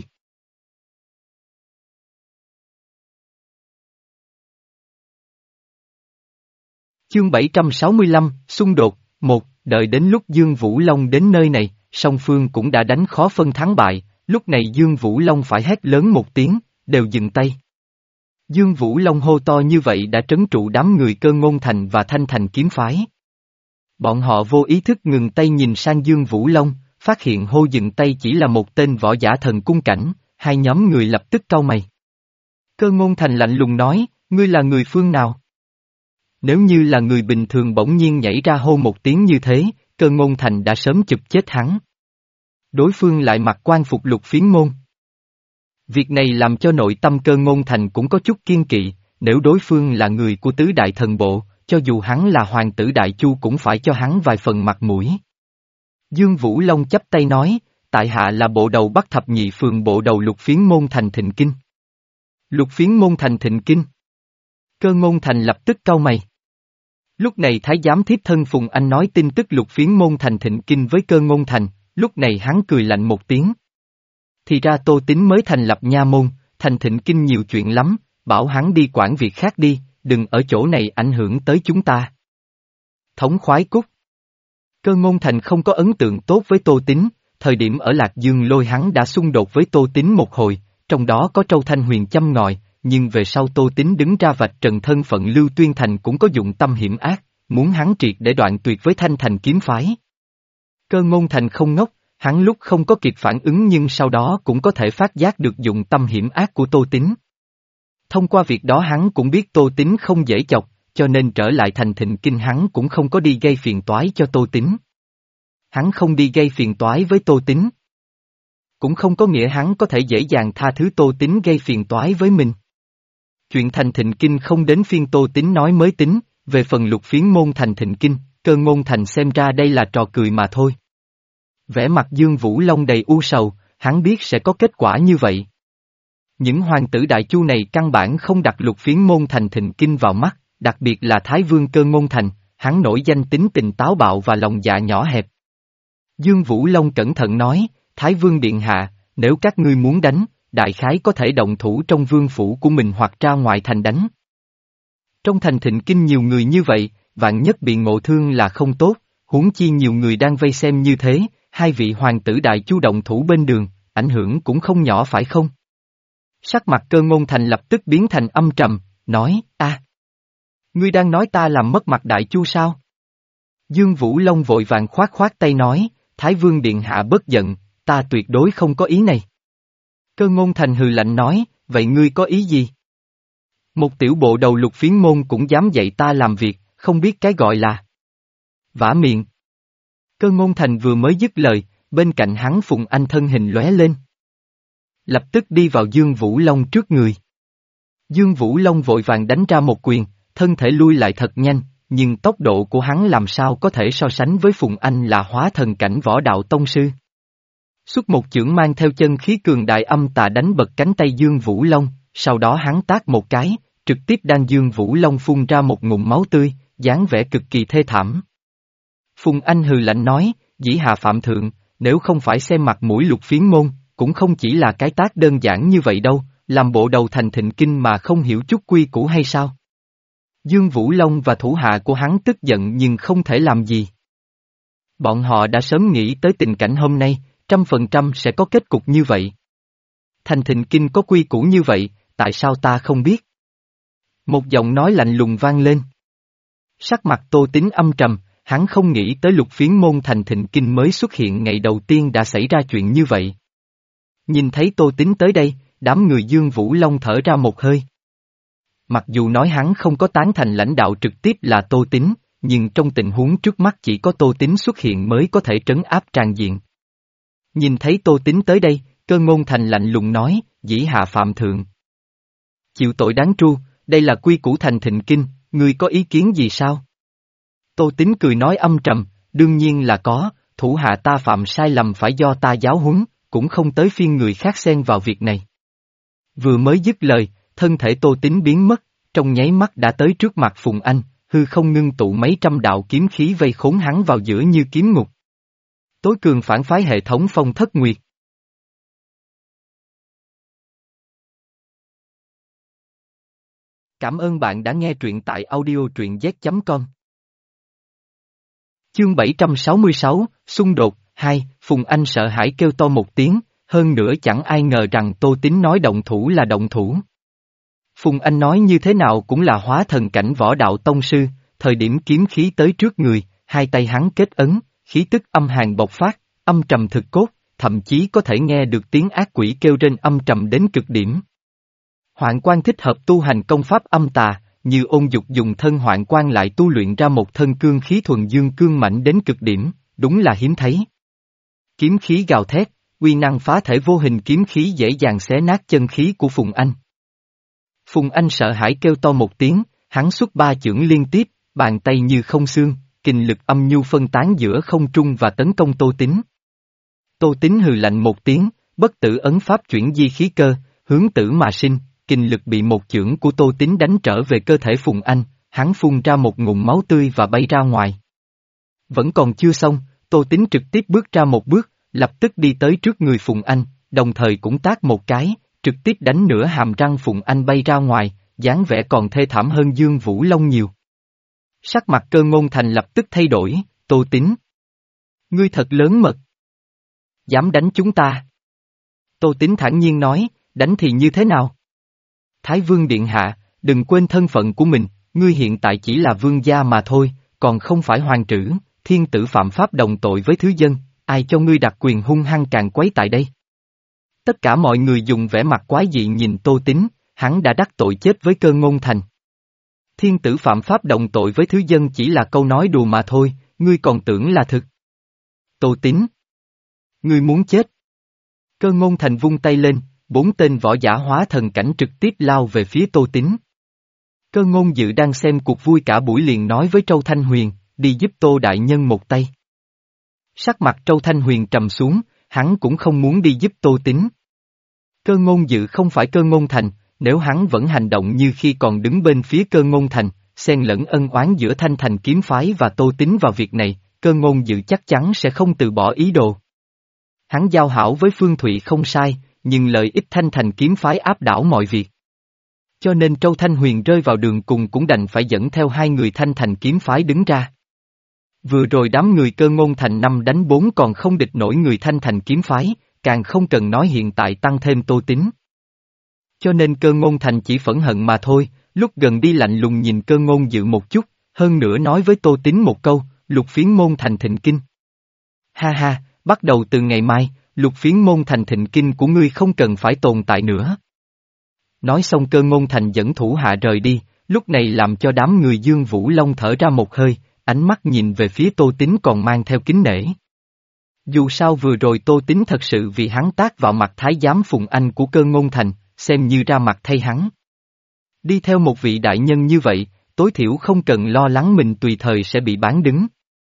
Chương bảy trăm sáu mươi lăm, xung đột, một, đợi đến lúc Dương Vũ Long đến nơi này, song phương cũng đã đánh khó phân thắng bại, lúc này Dương Vũ Long phải hét lớn một tiếng, đều dừng tay. Dương Vũ Long hô to như vậy đã trấn trụ đám người Cơ Ngôn Thành và Thanh Thành kiếm phái. Bọn họ vô ý thức ngừng tay nhìn sang Dương Vũ Long, phát hiện hô dừng tay chỉ là một tên võ giả thần cung cảnh, hai nhóm người lập tức cau mày. Cơ Ngôn Thành lạnh lùng nói, ngươi là người phương nào? Nếu như là người bình thường bỗng nhiên nhảy ra hô một tiếng như thế, Cơ Ngôn Thành đã sớm chụp chết hắn. Đối phương lại mặc quan phục lục phiến môn. Việc này làm cho nội tâm Cơ Ngôn Thành cũng có chút kiên kỵ, nếu đối phương là người của tứ đại thần bộ, cho dù hắn là hoàng tử Đại Chu cũng phải cho hắn vài phần mặt mũi. Dương Vũ Long chắp tay nói, tại hạ là bộ đầu Bắc Thập Nhị Phường bộ đầu lục phiến môn Thành Thịnh Kinh. Lục phiến môn Thành Thịnh Kinh. Cơ Ngôn Thành lập tức cau mày. Lúc này thái giám thiếp thân Phùng Anh nói tin tức lục phiến môn Thành Thịnh Kinh với Cơ Ngôn Thành, lúc này hắn cười lạnh một tiếng. Thì ra Tô Tín mới thành lập nha môn, Thành Thịnh Kinh nhiều chuyện lắm, bảo hắn đi quản việc khác đi, đừng ở chỗ này ảnh hưởng tới chúng ta. Thống khoái cút. Cơ Ngôn Thành không có ấn tượng tốt với Tô Tín, thời điểm ở Lạc Dương Lôi hắn đã xung đột với Tô Tín một hồi, trong đó có Trâu Thanh Huyền châm ngòi, nhưng về sau Tô Tín đứng ra vạch trần thân phận Lưu Tuyên Thành cũng có dụng tâm hiểm ác, muốn hắn triệt để đoạn tuyệt với Thanh Thành kiếm phái. Cơ Ngôn Thành không ngốc, hắn lúc không có kịp phản ứng nhưng sau đó cũng có thể phát giác được dụng tâm hiểm ác của Tô Tín. Thông qua việc đó hắn cũng biết Tô Tín không dễ chọc, cho nên trở lại Thành Thịnh Kinh hắn cũng không có đi gây phiền toái cho Tô Tín. Hắn không đi gây phiền toái với Tô Tín. Cũng không có nghĩa hắn có thể dễ dàng tha thứ Tô Tín gây phiền toái với mình. Chuyện Thành Thịnh Kinh không đến phiên Tô Tín nói mới tính, về phần lục phiến môn Thành Thịnh Kinh, Cơ Ngôn Thành xem ra đây là trò cười mà thôi. Vẻ mặt Dương Vũ Long đầy u sầu, hắn biết sẽ có kết quả như vậy. Những hoàng tử Đại Chu này căn bản không đặt lục phiến môn Thành Thịnh Kinh vào mắt, đặc biệt là Thái Vương Cơ Ngôn Thành, hắn nổi danh tính tình táo bạo và lòng dạ nhỏ hẹp. Dương Vũ Long cẩn thận nói, Thái Vương Điện Hạ, nếu các ngươi muốn đánh, đại khái có thể động thủ trong vương phủ của mình hoặc ra ngoài thành đánh. Trong Thành Thịnh Kinh nhiều người như vậy, vạn nhất bị ngộ thương là không tốt, huống chi nhiều người đang vây xem như thế, hai vị hoàng tử Đại Chu động thủ bên đường, ảnh hưởng cũng không nhỏ phải không? Sắc mặt Cơ Ngôn Thành lập tức biến thành âm trầm, nói, a, ngươi đang nói ta làm mất mặt Đại Chu sao? Dương Vũ Long vội vàng khoát khoát tay nói, Thái Vương Điện Hạ bất giận, ta tuyệt đối không có ý này. Cơ Ngôn Thành hừ lạnh nói, vậy ngươi có ý gì? Một tiểu bộ đầu lục phiến môn cũng dám dạy ta làm việc, không biết cái gọi là vả miệng. Cơ Ngôn Thành vừa mới dứt lời, bên cạnh hắn Phùng Anh thân hình lóe lên. Lập tức đi vào Dương Vũ Long trước người. Dương Vũ Long vội vàng đánh ra một quyền, thân thể lui lại thật nhanh, nhưng tốc độ của hắn làm sao có thể so sánh với Phùng Anh là hóa thần cảnh võ đạo tông sư. Xuất một chưởng mang theo chân khí cường đại âm tà đánh bật cánh tay Dương Vũ Long, sau đó hắn tát một cái, trực tiếp đang Dương Vũ Long phun ra một ngụm máu tươi, dáng vẻ cực kỳ thê thảm. Phùng Anh hừ lạnh nói, dĩ hạ phạm thượng, nếu không phải xem mặt mũi Lục Phiến môn, cũng không chỉ là cái tác đơn giản như vậy đâu, làm bộ đầu thành thịnh kinh mà không hiểu chút quy củ hay sao. Dương Vũ Long và thủ hạ của hắn tức giận nhưng không thể làm gì. Bọn họ đã sớm nghĩ tới tình cảnh hôm nay, trăm phần trăm sẽ có kết cục như vậy. Thành thịnh kinh có quy củ như vậy, tại sao ta không biết? Một giọng nói lạnh lùng vang lên. Sắc mặt Tô Tín âm trầm, hắn không nghĩ tới Lục Phiến môn thành thịnh kinh mới xuất hiện ngày đầu tiên đã xảy ra chuyện như vậy. Nhìn thấy Tô Tín tới đây, đám người Dương Vũ Long thở ra một hơi. Mặc dù nói hắn không có tán thành lãnh đạo trực tiếp là Tô Tín, nhưng trong tình huống trước mắt chỉ có Tô Tín xuất hiện mới có thể trấn áp tràn diện. Nhìn thấy Tô Tín tới đây, Cơ Ngôn Thành lạnh lùng nói, dĩ hạ phạm thượng. Chịu tội đáng tru, đây là quy củ thành thịnh kinh, ngươi có ý kiến gì sao? Tô Tín cười nói âm trầm, đương nhiên là có, thủ hạ ta phạm sai lầm phải do ta giáo huấn, cũng không tới phiên người khác xen vào việc này. Vừa mới dứt lời, thân thể Tô Tín biến mất, trong nháy mắt đã tới trước mặt Phùng Anh, hư không ngưng tụ mấy trăm đạo kiếm khí vây khốn hắn vào giữa như kiếm ngục. Tối cường phản phái hệ thống Phong Thất Nguyệt. Cảm ơn bạn đã nghe truyện tại audio truyện z chấm com. Chương bảy trăm sáu mươi sáu, xung đột, hai, Phùng Anh sợ hãi kêu to một tiếng, hơn nữa chẳng ai ngờ rằng Tô Tín nói động thủ là động thủ. Phùng Anh nói như thế nào cũng là hóa thần cảnh võ đạo tông sư, thời điểm kiếm khí tới trước người, hai tay hắn kết ấn, khí tức âm hàn bộc phát, âm trầm thực cốt, thậm chí có thể nghe được tiếng ác quỷ kêu rên âm trầm đến cực điểm. Hoạn quan thích hợp tu hành công pháp âm tà, như Ôn Dục dùng thân hoạn quan lại tu luyện ra một thân cương khí thuần dương cương mạnh đến cực điểm, đúng là hiếm thấy. Kiếm khí gào thét, uy năng phá thể vô hình kiếm khí dễ dàng xé nát chân khí của Phùng Anh. Phùng Anh sợ hãi kêu to một tiếng, hắn xuất ba chưởng liên tiếp, bàn tay như không xương, kình lực âm nhu phân tán giữa không trung và tấn công Tô Tín. Tô Tín hừ lạnh một tiếng, bất tử ấn pháp chuyển di khí cơ, hướng tử mà sinh, kình lực bị một chưởng của Tô Tín đánh trở về cơ thể Phùng Anh, hắn phun ra một ngụm máu tươi và bay ra ngoài. Vẫn còn chưa xong, Tô Tín trực tiếp bước ra một bước, lập tức đi tới trước người Phùng Anh, đồng thời cũng tát một cái, trực tiếp đánh nửa hàm răng Phùng Anh bay ra ngoài, dáng vẻ còn thê thảm hơn Dương Vũ Long nhiều. Sắc mặt Cơ Ngôn Thành lập tức thay đổi, Tô Tín. Ngươi thật lớn mật. Dám đánh chúng ta. Tô Tín thản nhiên nói, đánh thì như thế nào? Thái Vương Điện Hạ, đừng quên thân phận của mình, ngươi hiện tại chỉ là vương gia mà thôi, còn không phải hoàng trữ, thiên tử phạm pháp đồng tội với thứ dân, ai cho ngươi đặc quyền hung hăng càng quấy tại đây? Tất cả mọi người dùng vẻ mặt quái dị nhìn Tô Tín, hắn đã đắc tội chết với Cơ Ngôn Thành. Thiên tử phạm pháp đồng tội với thứ dân chỉ là câu nói đùa mà thôi, ngươi còn tưởng là thực. Tô Tín. Ngươi muốn chết. Cơ Ngôn Thành vung tay lên, bốn tên võ giả hóa thần cảnh trực tiếp lao về phía Tô Tín. Cơ Ngôn Dự đang xem cuộc vui cả buổi liền nói với Châu Thanh Huyền, đi giúp Tô Đại Nhân một tay. Sắc mặt Châu Thanh Huyền trầm xuống, hắn cũng không muốn đi giúp Tô Tín. Cơ Ngôn Dự không phải Cơ Ngôn Thành, nếu hắn vẫn hành động như khi còn đứng bên phía Cơ Ngôn Thành, xen lẫn ân oán giữa Thanh Thành kiếm phái và Tô Tín vào việc này, Cơ Ngôn Dự chắc chắn sẽ không từ bỏ ý đồ. Hắn giao hảo với Phương Thụy không sai, nhưng lợi ích Thanh Thành kiếm phái áp đảo mọi việc. Cho nên Châu Thanh Huyền rơi vào đường cùng cũng đành phải dẫn theo hai người Thanh Thành kiếm phái đứng ra. Vừa rồi đám người Cơ Ngôn Thành năm đánh bốn còn không địch nổi người Thanh Thành kiếm phái, càng không cần nói hiện tại tăng thêm Tô Tín. Cho nên Cơ Ngôn Thành chỉ phẫn hận mà thôi, lúc gần đi lạnh lùng nhìn Cơ Ngôn Dự một chút, hơn nữa nói với Tô Tín một câu, Lục Phiến môn thành thịnh kinh. Ha ha, bắt đầu từ ngày mai, Lục Phiến môn thành thịnh kinh của ngươi không cần phải tồn tại nữa. Nói xong Cơ Ngôn Thành dẫn thủ hạ rời đi, lúc này làm cho đám người Dương Vũ Long thở ra một hơi, ánh mắt nhìn về phía Tô Tín còn mang theo kính nể. Dù sao vừa rồi Tô Tín thật sự vì hắn tác vào mặt thái giám Phùng Anh của Cơ Ngôn Thành, xem như ra mặt thay hắn. Đi theo một vị đại nhân như vậy, tối thiểu không cần lo lắng mình tùy thời sẽ bị bán đứng.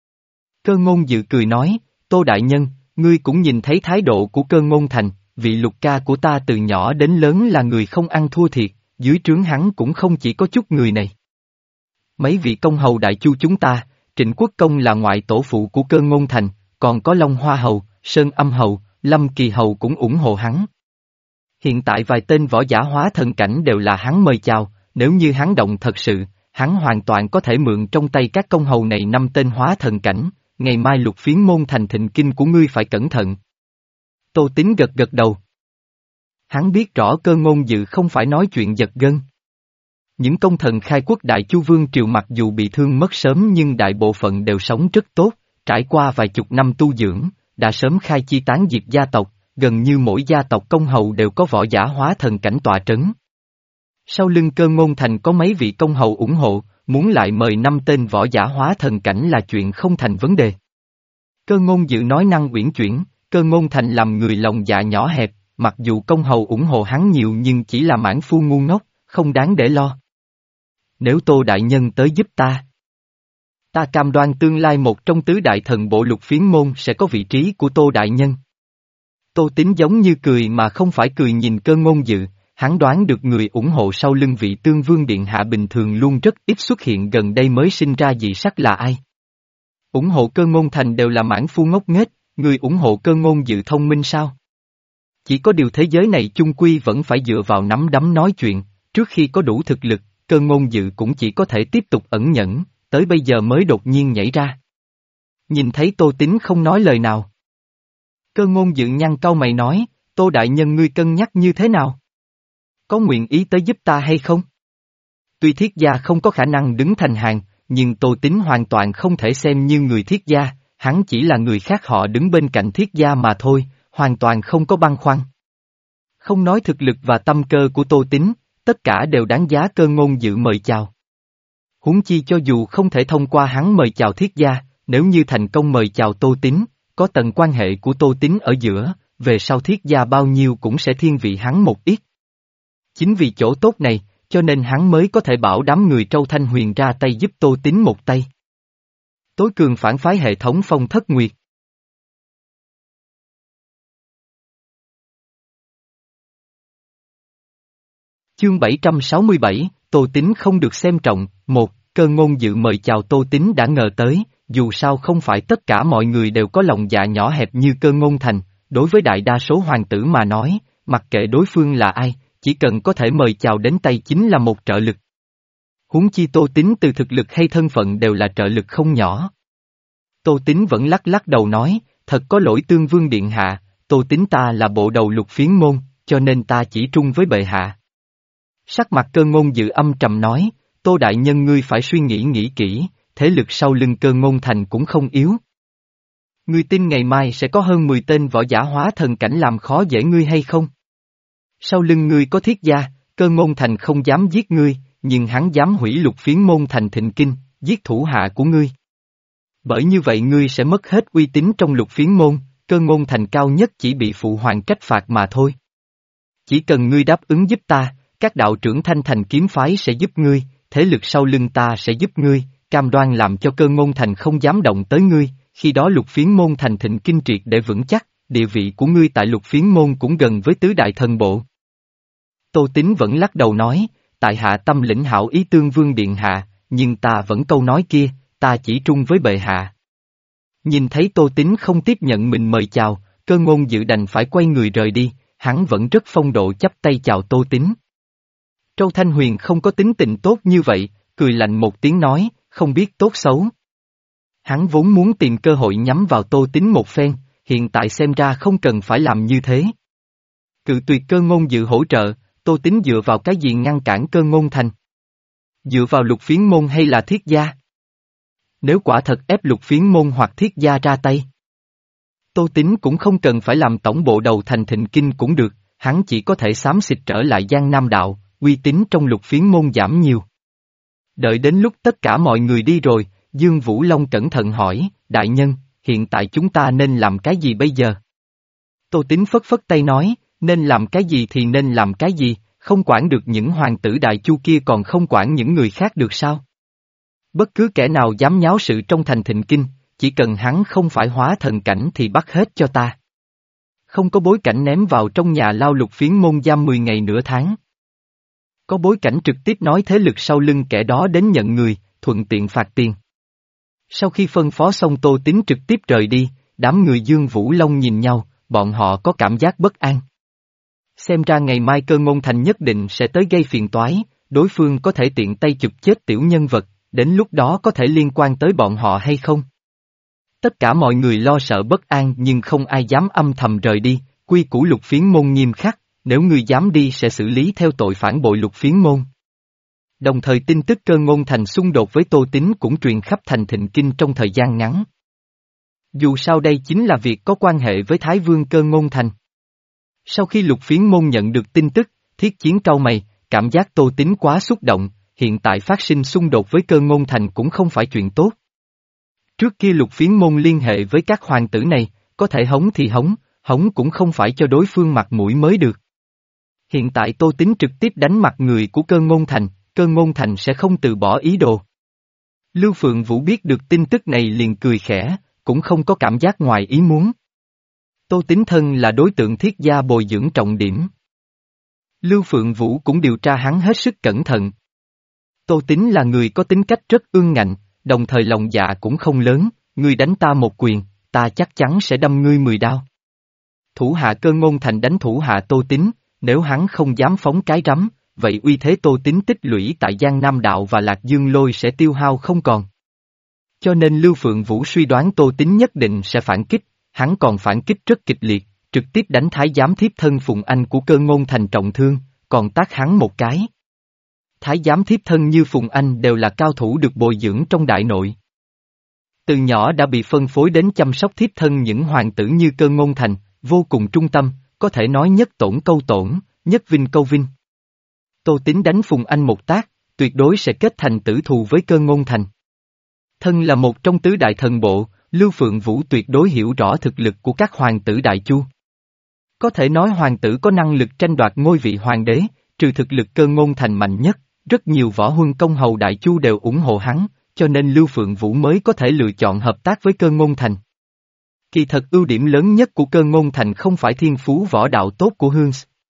Cơ Ngôn Dự cười nói, Tô đại nhân, ngươi cũng nhìn thấy thái độ của Cơ Ngôn Thành, vị lục ca của ta từ nhỏ đến lớn là người không ăn thua thiệt, dưới trướng hắn cũng không chỉ có chút người này. Mấy vị công hầu đại chu chúng ta, Trịnh Quốc Công là ngoại tổ phụ của Cơ Ngôn Thành, còn có Long Hoa Hầu, Sơn Âm Hầu, Lâm Kỳ Hầu cũng ủng hộ hắn. Hiện tại vài tên võ giả hóa thần cảnh đều là hắn mời chào, nếu như hắn động thật sự, hắn hoàn toàn có thể mượn trong tay các công hầu này năm tên hóa thần cảnh, ngày mai Lục Phiến môn thành thịnh kinh của ngươi phải cẩn thận. Tô Tín gật gật đầu. Hắn biết rõ Cơ Ngôn Dự không phải nói chuyện giật gân. Những công thần khai quốc đại chu vương triều mặc dù bị thương mất sớm nhưng đại bộ phận đều sống rất tốt, trải qua vài chục năm tu dưỡng, đã sớm khai chi tán diệt gia tộc, gần như mỗi gia tộc công hầu đều có võ giả hóa thần cảnh tọa trấn. Sau lưng Cơ Ngôn Thành có mấy vị công hầu ủng hộ, muốn lại mời năm tên võ giả hóa thần cảnh là chuyện không thành vấn đề. Cơ Ngôn Dự nói năng uyển chuyển, Cơ Ngôn Thành làm người lòng dạ nhỏ hẹp, mặc dù công hầu ủng hộ hắn nhiều nhưng chỉ là mãn phu ngu ngốc, không đáng để lo. Nếu Tô đại nhân tới giúp ta, ta cam đoan tương lai một trong tứ đại thần bộ Lục Phiến môn sẽ có vị trí của Tô đại nhân. Tô Tín giống như cười mà không phải cười nhìn Cơ Ngôn Dự, hắn đoán được người ủng hộ sau lưng vị Tương Vương Điện Hạ bình thường luôn rất ít xuất hiện, gần đây mới sinh ra dị sắc là ai. Ủng hộ Cơ Ngôn Thành đều là mãn phu ngốc nghếch, người ủng hộ Cơ Ngôn Dự thông minh sao? Chỉ có điều thế giới này chung quy vẫn phải dựa vào nắm đấm nói chuyện, trước khi có đủ thực lực, Cơ Ngôn Dự cũng chỉ có thể tiếp tục ẩn nhẫn, tới bây giờ mới đột nhiên nhảy ra. Nhìn thấy Tô Tín không nói lời nào. Cơ Ngôn Dự nhăn cau mày nói, Tô đại nhân ngươi cân nhắc như thế nào? Có nguyện ý tới giúp ta hay không? Tuy Thiết gia không có khả năng đứng thành hàng, nhưng Tô Tín hoàn toàn không thể xem như người Thiết gia, hắn chỉ là người khác họ đứng bên cạnh Thiết gia mà thôi, hoàn toàn không có băn khoăn. Không nói thực lực và tâm cơ của Tô Tín, tất cả đều đáng giá Cơ Ngôn Dự mời chào. Huống chi cho dù không thể thông qua hắn mời chào Thiết gia, nếu như thành công mời chào Tô Tín, có tầng quan hệ của Tô Tín ở giữa, về sau Thiết gia bao nhiêu cũng sẽ thiên vị hắn một ít. Chính vì chỗ tốt này, cho nên hắn mới có thể bảo đám người Trâu Thanh Huyền ra tay giúp Tô Tín một tay. Tối cường phản phái hệ thống Phong Thất Nguyệt. Chương bảy trăm sáu mươi bảy, Tô Tín không được xem trọng. Một, Cơ Ngôn Dự mời chào Tô Tín đã ngờ tới, dù sao không phải tất cả mọi người đều có lòng dạ nhỏ hẹp như Cơ Ngôn Thành, đối với đại đa số hoàng tử mà nói, mặc kệ đối phương là ai, chỉ cần có thể mời chào đến tay chính là một trợ lực. Huống chi Tô Tín từ thực lực hay thân phận đều là trợ lực không nhỏ. Tô Tín vẫn lắc lắc đầu nói, thật có lỗi Tương Vương Điện Hạ, Tô Tín ta là bộ đầu Lục Phiến môn, cho nên ta chỉ trung với bệ hạ. Sắc mặt Cơ Ngôn Dự âm trầm nói, Tô đại nhân ngươi phải suy nghĩ nghĩ kỹ, thế lực sau lưng Cơ Ngôn Thành cũng không yếu. Ngươi tin ngày mai sẽ có hơn mười tên võ giả hóa thần cảnh làm khó dễ ngươi hay không? Sau lưng ngươi có Thiết gia, Cơ Ngôn Thành không dám giết ngươi, nhưng hắn dám hủy Lục Phiến môn thành thịnh kinh, giết thủ hạ của ngươi. Bởi như vậy ngươi sẽ mất hết uy tín trong Lục Phiến môn, Cơ Ngôn Thành cao nhất chỉ bị phụ hoàng trách phạt mà thôi. Chỉ cần ngươi đáp ứng giúp ta, các đạo trưởng Thanh Thành kiếm phái sẽ giúp ngươi, thế lực sau lưng ta sẽ giúp ngươi, cam đoan làm cho Cơ Ngôn Thành không dám động tới ngươi, khi đó Lục Phiến môn thành thịnh kinh triệt để vững chắc, địa vị của ngươi tại Lục Phiến môn cũng gần với tứ đại thần bộ. Tô Tín vẫn lắc đầu nói, tại hạ tâm lĩnh hảo ý Tương Vương Điện Hạ, nhưng ta vẫn câu nói kia, ta chỉ trung với bệ hạ. Nhìn thấy Tô Tín không tiếp nhận mình mời chào, Cơ Ngôn Dự đành phải quay người rời đi, hắn vẫn rất phong độ chắp tay chào Tô Tín. Trâu Thanh Huyền không có tính tình tốt như vậy, cười lạnh một tiếng nói, không biết tốt xấu. Hắn vốn muốn tìm cơ hội nhắm vào Tô Tín một phen, hiện tại xem ra không cần phải làm như thế. Cự tuyệt Cơ Ngôn Dự hỗ trợ, Tô Tín dựa vào cái gì ngăn cản Cơ Ngôn Thành? Dựa vào Lục Phiến môn hay là Thiết gia? Nếu quả thật ép Lục Phiến môn hoặc Thiết gia ra tay, Tô Tín cũng không cần phải làm tổng bộ đầu thành thịnh kinh cũng được, hắn chỉ có thể xám xịt trở lại Giang Nam đạo, uy tín trong Lục Phiến môn giảm nhiều. Đợi đến lúc tất cả mọi người đi rồi, Dương Vũ Long cẩn thận hỏi, đại nhân, hiện tại chúng ta nên làm cái gì bây giờ? Tô Tín phất phất tay nói, nên làm cái gì thì nên làm cái gì, không quản được những hoàng tử đại chu kia còn không quản những người khác được sao? Bất cứ kẻ nào dám nháo sự trong thành Thịnh Kinh, chỉ cần hắn không phải hóa thần cảnh thì bắt hết cho ta. Không có bối cảnh ném vào trong nhà lao Lục Phiến môn giam mười ngày nửa tháng. Có bối cảnh trực tiếp nói thế lực sau lưng kẻ đó đến nhận người, thuận tiện phạt tiền. Sau khi phân phó xong Tô Tín trực tiếp rời đi, đám người Dương Vũ Long nhìn nhau, bọn họ có cảm giác bất an. Xem ra ngày mai Cơ Ngôn Thành nhất định sẽ tới gây phiền toái, đối phương có thể tiện tay chụp chết tiểu nhân vật, đến lúc đó có thể liên quan tới bọn họ hay không? Tất cả mọi người lo sợ bất an nhưng không ai dám âm thầm rời đi, quy củ Lục Phiến môn nghiêm khắc, nếu người dám đi sẽ xử lý theo tội phản bội Lục Phiến môn. Đồng thời tin tức Cơ Ngôn Thành xung đột với Tô Tín cũng truyền khắp thành Thịnh Kinh trong thời gian ngắn. Dù sao đây chính là việc có quan hệ với Thái Vương Cơ Ngôn Thành. Sau khi Lục Phiến môn nhận được tin tức, Thiết Chiến cau mày, cảm giác Tô Tín quá xúc động, hiện tại phát sinh xung đột với Cơ Ngôn Thành cũng không phải chuyện tốt. Trước kia Lục Phiến môn liên hệ với các hoàng tử này, có thể hống thì hống, hống cũng không phải cho đối phương mặt mũi mới được. Hiện tại Tô Tín trực tiếp đánh mặt người của Cơ Ngôn Thành, Cơ Ngôn Thành sẽ không từ bỏ ý đồ. Lưu Phượng Vũ biết được tin tức này liền cười khẽ, cũng không có cảm giác ngoài ý muốn. Tô Tín thân là đối tượng thiết gia bồi dưỡng trọng điểm. Lưu Phượng Vũ cũng điều tra hắn hết sức cẩn thận. Tô Tín là người có tính cách rất ương ngạnh, đồng thời lòng dạ cũng không lớn, ngươi đánh ta một quyền, ta chắc chắn sẽ đâm ngươi mười đao. Thủ hạ Cơ Ngôn Thành đánh thủ hạ Tô Tín, nếu hắn không dám phóng cái rắm, vậy uy thế Tô Tín tích lũy tại Giang Nam Đạo và Lạc Dương Lôi sẽ tiêu hao không còn. Cho nên Lưu Phượng Vũ suy đoán Tô Tín nhất định sẽ phản kích, hắn còn phản kích rất kịch liệt, trực tiếp đánh thái giám thiếp thân Phùng Anh của Cơ Ngôn Thành trọng thương, còn tát hắn một cái. Thái giám thiếp thân như Phùng Anh đều là cao thủ được bồi dưỡng trong đại nội. Từ nhỏ đã bị phân phối đến chăm sóc thiếp thân những hoàng tử như Cơ Ngôn Thành, vô cùng trung tâm, có thể nói nhất tổn câu tổn, nhất vinh câu vinh. Tô Tín đánh Phùng Anh một tác, tuyệt đối sẽ kết thành tử thù với Cơ Ngôn Thành. Thân là một trong tứ đại thần bộ, Lưu Phượng Vũ tuyệt đối hiểu rõ thực lực của các hoàng tử Đại Chu. Có thể nói hoàng tử có năng lực tranh đoạt ngôi vị hoàng đế, trừ thực lực Cơ Ngôn Thành mạnh nhất, rất nhiều võ huân công hầu Đại Chu đều ủng hộ hắn, cho nên Lưu Phượng Vũ mới có thể lựa chọn hợp tác với Cơ Ngôn Thành. Kỳ thật ưu điểm lớn nhất của Cơ Ngôn Thành không phải thiên phú võ đạo tốt của Hương,